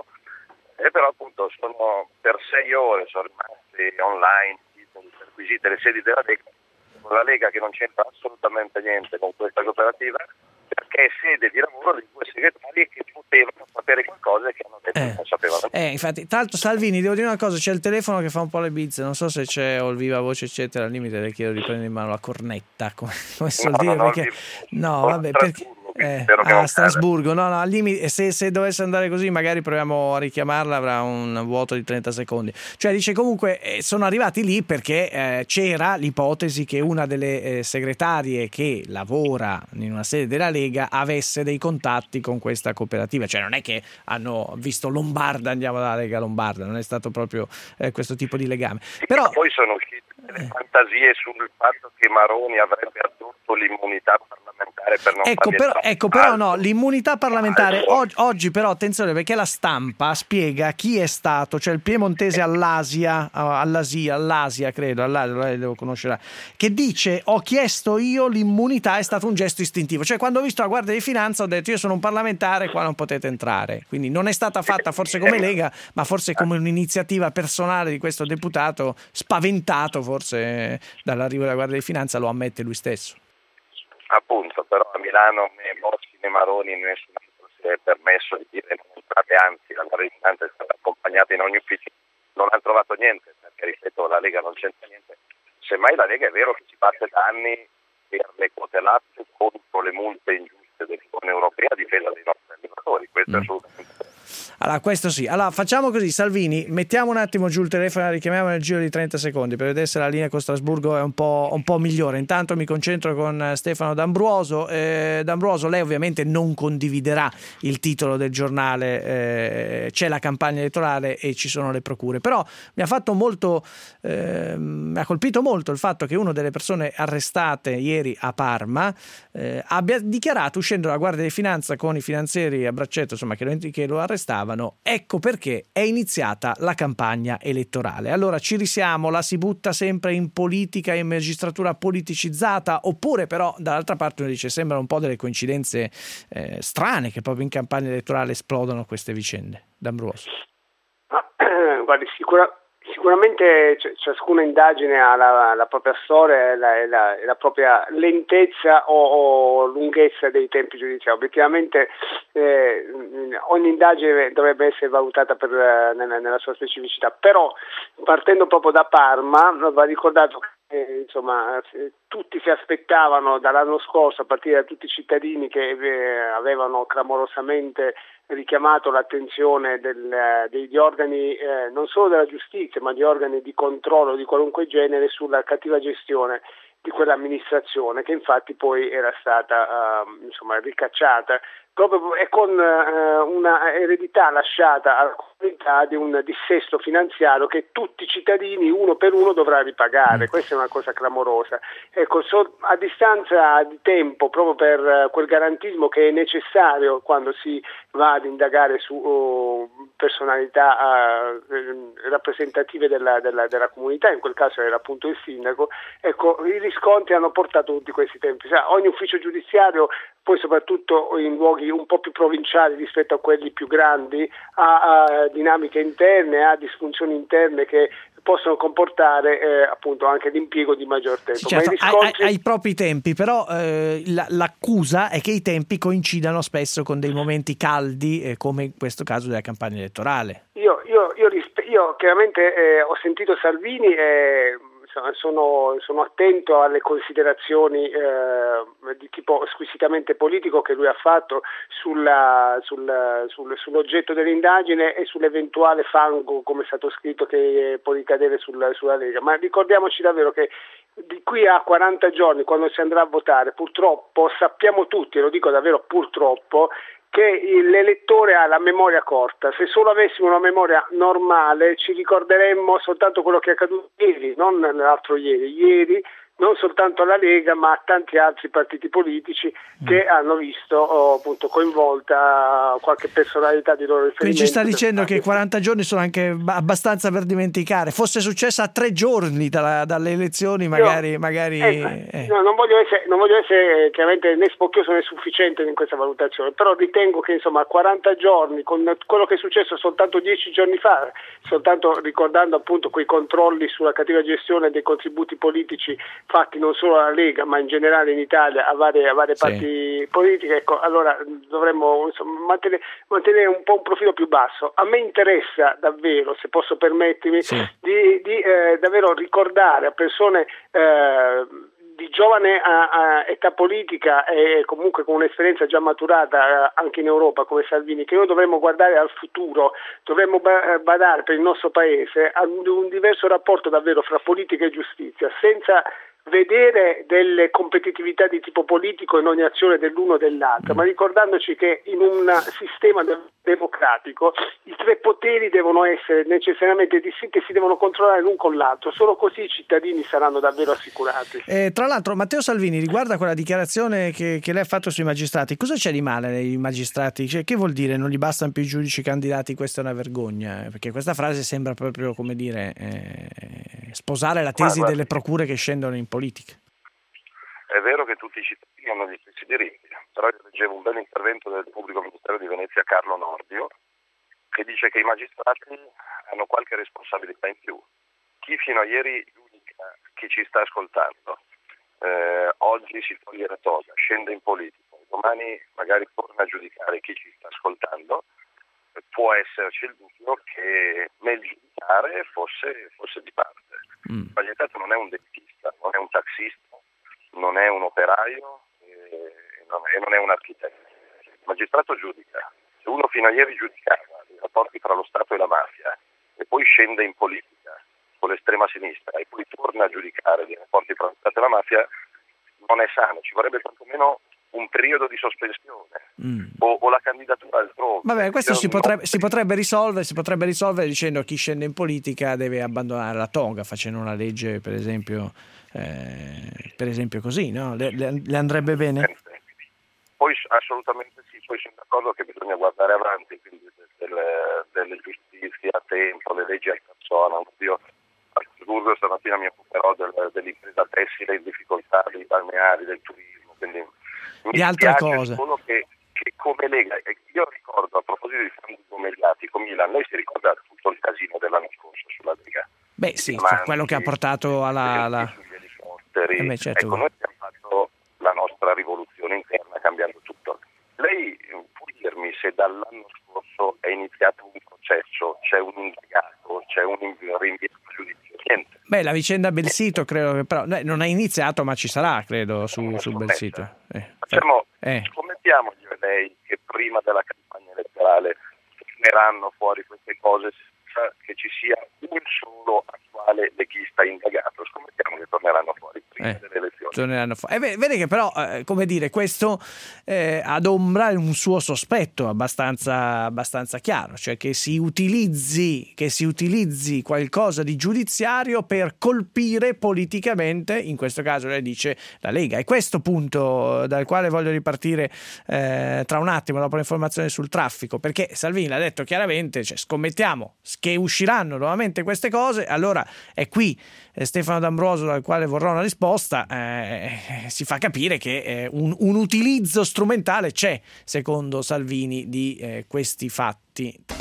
D: e però appunto sono per sei ore sono rimasti online perquisite le sedi della Lega, con la Lega che non c'entra assolutamente niente con questa cooperativa, perché è sede di lavoro di due segretari che potevano sapere qualcosa e che hanno detto
C: eh.
D: che non sapevano.
C: Eh, infatti, tra l'altro Salvini, devo dire una cosa, c'è il telefono che fa un po' le bizze, non so se c'è o il viva voce eccetera, al limite le chiedo di prendere in mano la cornetta, come, come si
D: no,
C: suol dire,
D: no,
C: perché
D: no,
C: no, vabbè, perché Eh, a Strasburgo, no, no, al limite, se, se dovesse andare così magari proviamo a richiamarla, avrà un vuoto di trenta secondi. Cioè dice comunque eh, sono arrivati lì perché eh, c'era l'ipotesi che una delle eh, segretarie che lavora in una sede della Lega avesse dei contatti con questa cooperativa, cioè non è che hanno visto Lombarda, andiamo dalla Lega Lombarda, non è stato proprio eh, questo tipo di legame. Però
D: poi sono uscite delle fantasie sul fatto che Maroni avrebbe addotto l'immunità parlamentare per non
C: ecco,
D: fare
C: però, ecco però no, l'immunità parlamentare oggi, oggi però attenzione, perché la stampa spiega chi è stato, cioè il piemontese all'Asia, all'Asia, all'Asia credo, all'Asia, devo conoscere, che dice ho chiesto io l'immunità, è stato un gesto istintivo, cioè quando ho visto la Guardia di Finanza ho detto io sono un parlamentare, qua non potete entrare, quindi non è stata fatta forse come Lega, ma forse come un'iniziativa personale di questo deputato spaventato forse dall'arrivo della Guardia di Finanza, lo ammette lui stesso.
D: Appunto, però a Milano né Boschi né Maroni né nessun altro si è permesso di dire non entrate, anzi la Guardia di Finanza è stata accompagnata in ogni ufficio, non hanno trovato niente, perché ripeto la Lega non c'entra niente, semmai la Lega è vero che ci batte da anni per le quote latte contro le multe ingiuste dell'Unione Europea a difesa dei nostri allevatori, questo mm. è assolutamente vero.
C: Allora, questo sì. Allora, facciamo così, Salvini, mettiamo un attimo giù il telefono e richiamiamo nel giro di trenta secondi per vedere se la linea con Strasburgo è un po', un po' migliore. Intanto mi concentro con Stefano D'Ambruoso. Eh, D'Ambruoso, lei ovviamente non condividerà il titolo del giornale, eh, c'è la campagna elettorale e ci sono le procure, però mi ha fatto molto, eh, mi ha colpito molto il fatto che una delle persone arrestate ieri a Parma eh, abbia dichiarato, uscendo la Guardia di Finanza con i finanzieri a braccetto, insomma, che lo, che lo arrestavano, ecco perché è iniziata la campagna elettorale. Allora ci risiamo, la si butta sempre in politica e in magistratura politicizzata, oppure però dall'altra parte uno dice sembrano un po' delle coincidenze eh, strane che proprio in campagna elettorale esplodono queste vicende. D'Ambruoso.
V: Ah, guardi, sicura, sicuramente c- ciascuna indagine ha la, la propria storia e la, e la, e la propria lentezza o, o lunghezza dei tempi giudiziari. Obiettivamente eh, ogni indagine dovrebbe essere valutata per, nella, nella sua specificità, però partendo proprio da Parma va ricordato che eh, insomma tutti si aspettavano dall'anno scorso, a partire da tutti i cittadini che eh, avevano clamorosamente richiamato l'attenzione del, degli organi eh, non solo della giustizia ma di organi di controllo di qualunque genere sulla cattiva gestione di quell'amministrazione, che infatti poi era stata uh, insomma ricacciata proprio e con eh, una eredità lasciata alla comunità di un dissesto finanziario che tutti i cittadini uno per uno dovrà ripagare. Questa è una cosa clamorosa. Ecco, so, a distanza di tempo, proprio per uh, quel garantismo che è necessario quando si va ad indagare su uh, personalità uh, rappresentative della, della, della comunità, in quel caso era appunto il sindaco, ecco, i riscontri hanno portato tutti questi tempi. Sa, ogni ufficio giudiziario, poi soprattutto in luoghi un po' più provinciali rispetto a quelli più grandi, ha, ha dinamiche interne, ha disfunzioni interne che possono comportare eh, appunto anche l'impiego di maggior tempo.
C: Sì, certo,
V: Ma i riscontri...
C: ai, ai propri tempi, però eh, la, l'accusa è che i tempi coincidano spesso con dei momenti caldi, eh, come in questo caso della campagna elettorale.
V: Io, io, io, rispe- io chiaramente eh, ho sentito Salvini e sono, sono attento alle considerazioni eh, di tipo squisitamente politico che lui ha fatto sulla, sul, sul, sull'oggetto dell'indagine e sull'eventuale fango, come è stato scritto, che può ricadere sul, sulla Lega. Ma ricordiamoci davvero che di qui a quaranta giorni, quando si andrà a votare, purtroppo sappiamo tutti, e lo dico davvero purtroppo, che l'elettore ha la memoria corta. Se solo avessimo una memoria normale ci ricorderemmo soltanto quello che è accaduto ieri, non l'altro ieri, ieri non soltanto alla Lega ma a tanti altri partiti politici che hanno visto oh, appunto coinvolta qualche personalità di loro riferimento.
C: Quindi ci sta dicendo che quaranta giorni sono anche abbastanza per dimenticare. Fosse successa a tre giorni dalla, dalle elezioni magari... Io, magari
V: eh,
C: eh.
V: No, non voglio essere, non voglio essere chiaramente né spocchioso né sufficiente in questa valutazione, però ritengo che insomma a quaranta giorni, con quello che è successo soltanto dieci giorni fa, soltanto ricordando appunto quei controlli sulla cattiva gestione dei contributi politici fatti non solo alla Lega ma in generale in Italia a varie, a varie sì. parti politiche, ecco, allora dovremmo insomma, mantenere, mantenere un po' un profilo più basso. A me interessa davvero, se posso permettermi, sì. di, di eh, davvero ricordare a persone eh, di giovane a, a età politica e comunque con un'esperienza già maturata eh, anche in Europa come Salvini, che noi dovremmo guardare al futuro, dovremmo badare per il nostro paese a un diverso rapporto davvero fra politica e giustizia, senza vedere delle competitività di tipo politico in ogni azione dell'uno o dell'altro, ma ricordandoci che in un sistema democratico i tre poteri devono essere necessariamente distinti e si devono controllare l'un con l'altro, solo così i cittadini saranno davvero assicurati.
C: Eh, tra l'altro Matteo Salvini, riguardo a quella dichiarazione che, che lei ha fatto sui magistrati, cosa c'è di male nei magistrati? Cioè, che vuol dire non gli bastano più i giudici candidati? Questa è una vergogna, perché questa frase sembra proprio, come dire, eh, sposare la tesi
D: guarda,
C: delle procure che scendono in politica.
D: È vero che tutti i cittadini hanno gli stessi diritti, però io leggevo un bel intervento del pubblico ministero di Venezia Carlo Nordio che dice che i magistrati hanno qualche responsabilità in più. Chi fino a ieri giudica chi ci sta ascoltando, eh, oggi si toglie la toga, scende in politica, domani magari torna a giudicare chi ci sta ascoltando, può esserci il dubbio che nel giudicare fosse, fosse di parte. Mm. Il magistrato non è un dentista, non è un taxista, non è un operaio e non è, non è un architetto. Il magistrato giudica. Se uno fino a ieri giudicava i rapporti tra lo Stato e la mafia e poi scende in politica con l'estrema sinistra e poi torna a giudicare i rapporti tra lo Stato e la mafia, non è sano. Ci vorrebbe quantomeno un periodo di sospensione mm. o, o la candidatura altrove.
C: Vabbè, questo si potrebbe, si potrebbe risolvere, si potrebbe risolvere dicendo che chi scende in politica deve abbandonare la toga, facendo una legge per esempio eh, per esempio così, no? Le, le, le andrebbe bene?
D: Poi assolutamente sì, poi sono d'accordo che bisogna guardare avanti, quindi delle, delle giustizie a tempo, le leggi a persona. Io a Strasburgo stamattina mi occuperò del, dell'impresa tessile in difficoltà, dei balneari, del turismo, quindi
C: di altre cose.
D: Solo che, che come Lega, io ricordo a proposito di fondi mediatico Milan, lei si ricorda tutto il casino dell'anno scorso sulla Lega?
C: Beh sì, Manti, quello che ha portato alla... alla...
D: Eh beh, certo. Ecco, noi abbiamo fatto la nostra rivoluzione interna cambiando tutto. Lei può dirmi se dall'anno scorso è iniziato un processo, c'è un indagato, c'è un rinvio a giudizio? Niente.
C: Beh, la vicenda Belsito credo che però non è iniziato, ma ci sarà, credo, su, su Belsito. Eh.
D: Facciamo,
C: eh.
D: Scommettiamo io e lei che prima della campagna elettorale torneranno fuori queste cose senza che ci sia un solo attuale leghista indagato. Scommettiamo che torneranno fuori prima
C: eh.
D: delle elezioni.
C: torneranno fuori. Eh, vedi che però, eh, come dire, questo eh, adombra un suo sospetto abbastanza, abbastanza chiaro, cioè che si utilizzi, che si utilizzi qualcosa di giudiziario per colpire politicamente, in questo caso lei dice la Lega. È questo punto dal quale voglio ripartire eh, tra un attimo, dopo l'informazione sul traffico, perché Salvini l'ha detto chiaramente, cioè, scommettiamo che usciranno nuovamente queste cose, allora è qui eh, Stefano D'Ambroso dal quale vorrà una risposta, eh, si fa capire che eh, un, un utilizzo strumentale c'è, secondo Salvini, di eh, questi fatti.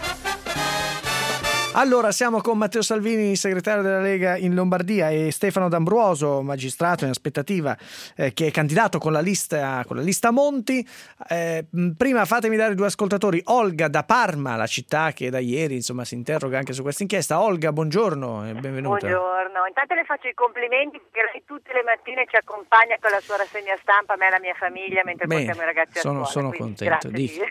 C: Allora, siamo con Matteo Salvini, segretario della Lega in Lombardia, e Stefano D'Ambroso, magistrato in aspettativa, eh, che è candidato con la lista, con la lista Monti. Eh, prima fatemi dare due ascoltatori. Olga da Parma, la città che da ieri insomma si interroga anche su questa inchiesta. Olga, buongiorno e benvenuta.
E: Buongiorno, intanto le faccio i complimenti perché lei tutte le mattine ci accompagna con la sua rassegna stampa, a me e alla mia famiglia, mentre
C: Bene,
E: portiamo i ragazzi a
C: sono,
E: scuola.
C: sono
E: Quindi,
C: contento.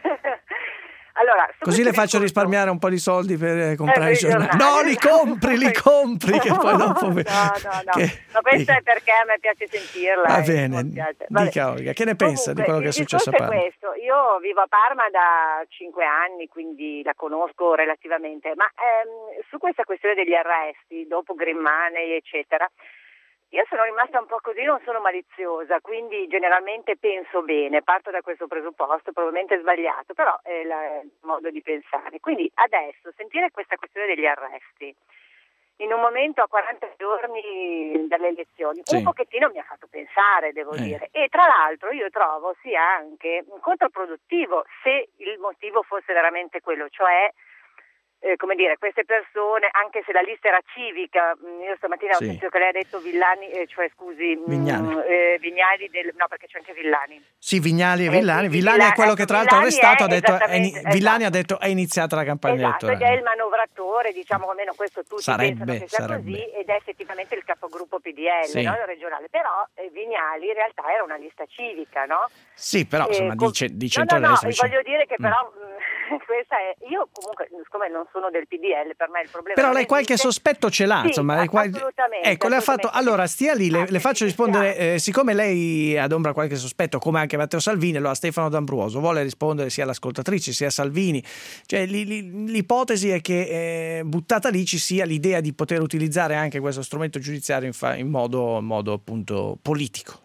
E: Allora,
C: così le faccio
E: discorso...
C: risparmiare un po' di soldi per eh, comprare
E: eh,
C: i giornali. No, li compri, li compri, che poi dopo...
E: No, no, no.
C: Che...
E: Ma questo è perché a me piace sentirla.
C: Va
E: eh,
C: bene, dica Olga, che ne pensa
E: Comunque,
C: di quello che è successo a Parma?
E: Il discorso è questo, io vivo a Parma da cinque anni, quindi la conosco relativamente, ma ehm, su questa questione degli arresti, dopo Green Money, eccetera, io sono rimasta un po' così, non sono maliziosa, quindi generalmente penso bene, parto da questo presupposto, probabilmente sbagliato, però è la- il modo di pensare. Quindi adesso sentire questa questione degli arresti, in un momento a quaranta giorni dalle elezioni,
H: Sì.
E: un pochettino mi ha fatto pensare, devo
H: Eh.
E: dire, e tra l'altro io trovo sia anche controproduttivo se il motivo fosse veramente quello, cioè eh, come dire, queste persone, anche se la lista era civica, mh, io stamattina
C: Sì.
E: ho sentito che lei ha detto Villani, eh, cioè scusi, mh,
C: Vignali.
E: eh, Vignali del, no perché c'è anche Villani.
C: Sì, Vignali e
E: Eh,
C: Villani.
E: sì,
C: Villani
E: Villa-
C: è quello
E: ecco,
C: che tra l'altro è
E: Villani
C: arrestato,
E: è
C: ha detto, è ini-
E: esattamente-
C: Villani ha detto è iniziata la campagna
E: Esatto, ed
C: elettorale.
E: è il manovratore, diciamo almeno questo tutti
C: Sarebbe,
E: pensano che sia
C: sarebbe.
E: così, ed è effettivamente il capogruppo P D L,
C: Sì.
E: no, il regionale, però eh, Vignali in realtà era una lista civica, no?
C: Sì, però insomma
E: Eh,
C: di,
E: com-
C: ce- di
E: no, no, no,
C: centrodestra. dice-
E: voglio dire che
C: Mm.
E: però mh, questa è, io comunque siccome non sono del P D L, per me il problema
C: Però
E: non
C: lei qualche
E: esiste.
C: sospetto ce l'ha,
E: Sì,
C: insomma. lei qual-
E: assolutamente,
C: Ecco, le ha fatto.
E: assolutamente.
C: Allora, stia lì, le, le faccio rispondere. eh, siccome lei adombra qualche sospetto, come anche Matteo Salvini, allora Stefano D'Ambroso vuole rispondere sia all'ascoltatrice sia a Salvini. Cioè, li- li- l'ipotesi è che eh, buttata lì ci sia l'idea di poter utilizzare anche questo strumento giudiziario in, fa- in modo, in modo appunto politico.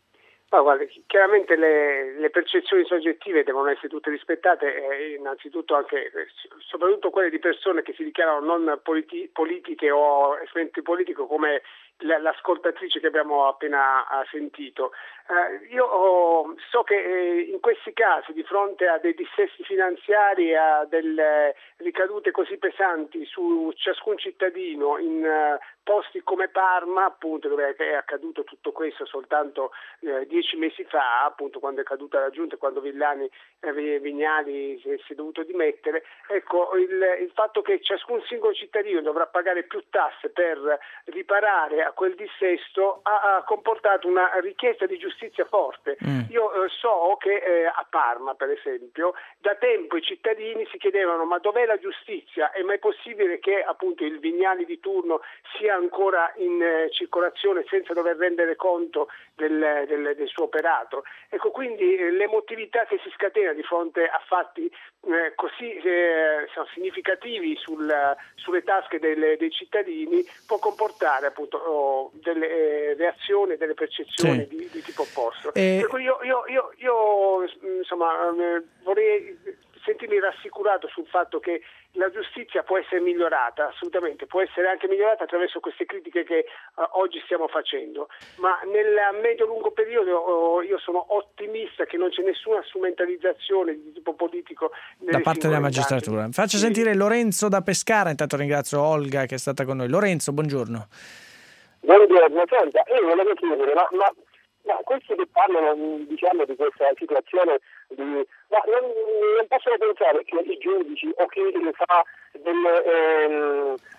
V: Ma guarda, chiaramente le, le percezioni soggettive devono essere tutte rispettate, eh, innanzitutto anche, eh, soprattutto quelle di persone che si dichiarano non politi- politiche o esponenti politiche, come la- l'ascoltatrice che abbiamo appena ha sentito. Eh, io oh, so che eh, in questi casi, di fronte a dei dissesti finanziari e a delle ricadute così pesanti su ciascun cittadino in eh, posti come Parma, appunto, dove è accaduto tutto questo soltanto eh, dieci mesi fa, appunto, quando è caduta la giunta e quando Villani eh, Vignali si è, si è dovuto dimettere, ecco, il, il fatto che ciascun singolo cittadino dovrà pagare più tasse per riparare a quel dissesto ha, ha comportato una richiesta di giustizia forte.
C: Mm.
V: Io eh, so che eh, a Parma, per esempio, da tempo i cittadini si chiedevano: ma dov'è la giustizia? È mai possibile che appunto il Vignali di turno sia ancora in eh, circolazione senza dover rendere conto del, del, del suo operato? Ecco, quindi eh, l'emotività che si scatena di fronte a fatti eh, così eh, sono significativi sul, sulle tasche delle, dei cittadini può comportare appunto oh, delle eh, reazioni, delle percezioni
C: Sì.
V: di, di tipo opposto.
C: Eh,
V: Per cui io, io, io, io insomma eh, vorrei sentirmi rassicurato sul fatto che la giustizia può essere migliorata, assolutamente, può essere anche migliorata attraverso queste critiche che uh, oggi stiamo facendo, ma nel medio-lungo periodo uh, io sono ottimista che non c'è nessuna strumentalizzazione di tipo politico
C: Da parte della magistratura. Mi faccio sentire Lorenzo da Pescara. Intanto ringrazio Olga che è stata con noi. Lorenzo, buongiorno.
W: Buongiorno, senta, io volevo chiedere, ma, ma, ma questi che parlano, diciamo, di questa situazione, di, ma non, non possono pensare che i giudici o chi fa delle, ehm,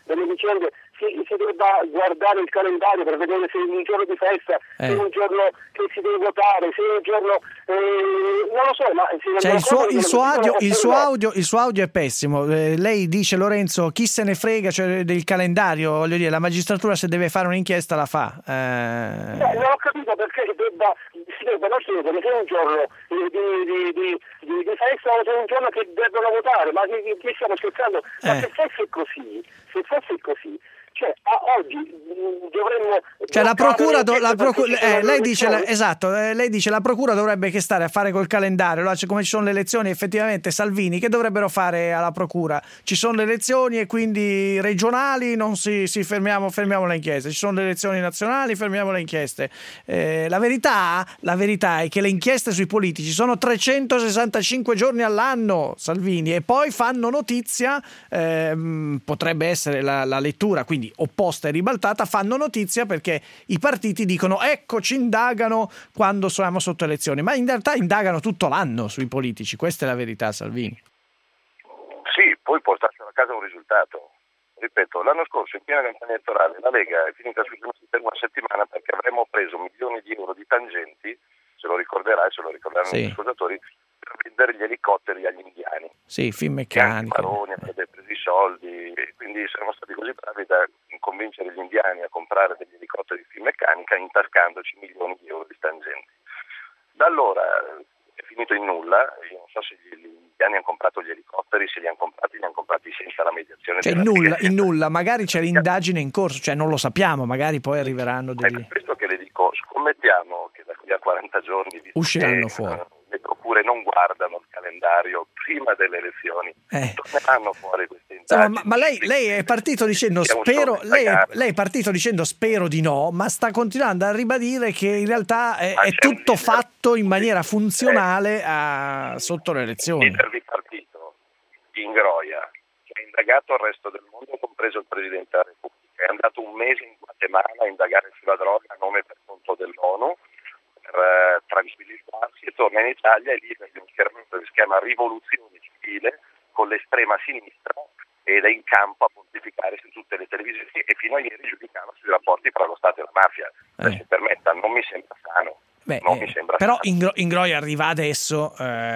W: delle vicende, si, si debba guardare il calendario per vedere se è un giorno di festa,
C: eh.
W: se è un giorno che si deve votare, se è un giorno eh, non lo so, ma
C: cioè, il, suo, il, suo audio, il, suo audio, il suo audio è pessimo. Eh, lei dice, Lorenzo, chi se ne frega, cioè, del calendario, voglio dire, la magistratura se deve fare un'inchiesta la fa. Eh...
W: Eh, non ho capito perché debba, si debbano chiedere se è un giorno di, di, di, di, di, di festa o se è un giorno che devono votare, ma che, che stiamo scherzando? Ma
C: eh.
W: se fosse così, se fosse così, cioè a oggi mh, dovremmo
C: cioè la procura, do, la procura eh, lei dice la,
W: elezioni.
C: esatto eh, lei dice la procura dovrebbe che stare a fare col calendario, allora, cioè, come ci sono le elezioni effettivamente Salvini che dovrebbero fare alla procura, ci sono le elezioni e quindi regionali non si, si fermiamo fermiamo le inchieste, ci sono le elezioni nazionali fermiamo le inchieste. Eh, la verità la verità è che le inchieste sui politici sono trecentosessantacinque giorni all'anno, Salvini, e poi fanno notizia, ehm, potrebbe essere la, la lettura quindi opposta e ribaltata, fanno notizia perché i partiti dicono ecco ci indagano quando siamo sotto elezioni, ma in realtà indagano tutto l'anno sui politici, questa è la verità, Salvini.
D: Sì, poi portassero a casa un risultato. Ripeto, l'anno scorso in piena campagna elettorale la Lega è finita sui giorni per una settimana perché avremmo preso milioni di euro di tangenti, se lo ricorderai, se lo ricorderanno
C: sì.
D: gli ascoltatori, per vendere gli elicotteri agli indiani.
C: Sì, Finmeccanico.
D: Baroni avrebbe preso i soldi, e quindi saremmo stati così bravi da convincere gli indiani a comprare degli elicotteri di Finmeccanica intascandoci milioni di euro di tangenti. Da allora è finito in nulla, io non so se gli, gli indiani hanno comprato gli elicotteri, se li hanno comprati, li hanno comprati senza la mediazione.
C: Cioè in nulla, in nulla, magari c'è l'indagine in corso, cioè non lo sappiamo, magari poi arriveranno degli...
D: È per questo che le dico, scommettiamo che da qui a quaranta giorni
C: usciranno fuori.
D: Le procure non guardano il calendario prima delle elezioni,
C: eh.
D: torneranno fuori queste indagini.
C: Insomma, ma, ma lei, lei è partito dicendo spero, lei è, lei è partito dicendo spero di no, ma sta continuando a ribadire che in realtà è, è tutto fatto in maniera funzionale a, sotto le elezioni.
D: Il leader di partito, Ingroia, che ha indagato il resto del mondo, compreso il Presidente della Repubblica, è andato un mese in Guatemala a indagare sulla droga a nome per conto dell'ONU, per uh, tranquillizzarsi, e torna in Italia e lì per un schieramento che si chiama Rivoluzione Civile con l'estrema sinistra ed è in campo a pontificare su tutte le televisioni e fino a ieri giudicava sui rapporti tra lo Stato e la mafia. Eh. Se permetta, non mi sembra sano.
C: Beh,
D: non
C: eh,
D: mi sembra
C: però
D: sano.
C: Ingro, Ingroia arriva adesso,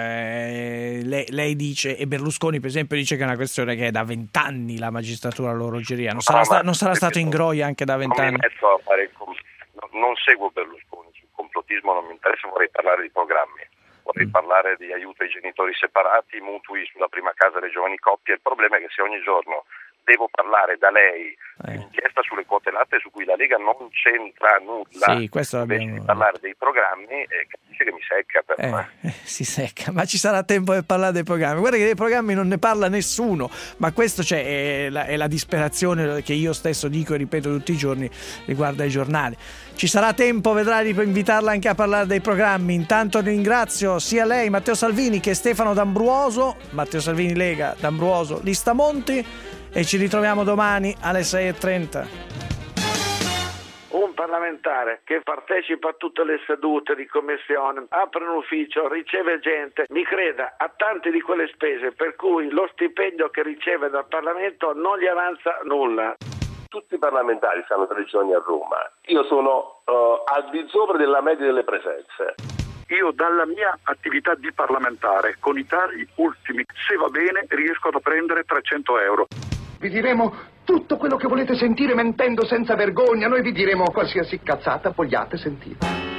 C: eh, lei, lei dice, e Berlusconi per esempio dice che è una questione che è da vent'anni la magistratura all'orologeria, non sarà, no, sta, non sarà stato Ingroia anche da vent'anni?
D: A fare, non seguo Berlusconi, sul complottismo non mi interessa, vorrei parlare di programmi. Vorrei mm. parlare di aiuto ai genitori separati, mutui sulla prima casa delle giovani coppie. Il problema è che se ogni giorno devo parlare da lei eh. di inchiesta sulle quote latte su cui la Lega non c'entra nulla,
C: sì, questo
D: invece
C: abbiamo...
D: di parlare dei programmi, eh, capisce che mi secca per
C: eh,
D: me.
C: Eh, si secca, ma ci sarà tempo per parlare dei programmi. Guarda che dei programmi non ne parla nessuno, ma questo cioè, è, la, è la disperazione che io stesso dico e ripeto tutti i giorni riguardo ai giornali. Ci sarà tempo, vedrà, di invitarla anche a parlare dei programmi. Intanto ringrazio sia lei, Matteo Salvini, che Stefano D'Ambruoso, Matteo Salvini Lega, D'Ambruoso Listamonti, e ci ritroviamo domani alle sei e trenta.
H: Un parlamentare che partecipa a tutte le sedute di commissione, apre un ufficio, riceve gente, mi creda, ha tante di quelle spese per cui lo stipendio che riceve dal Parlamento non gli avanza nulla.
I: Tutti i parlamentari stanno tre giorni a Roma. Io sono uh, al di sopra della media delle presenze.
J: Io dalla mia attività di parlamentare, con i tagli ultimi, se va bene, riesco a prendere trecento euro.
X: Vi diremo tutto quello che volete sentire mentendo senza vergogna. Noi vi diremo qualsiasi cazzata vogliate sentire.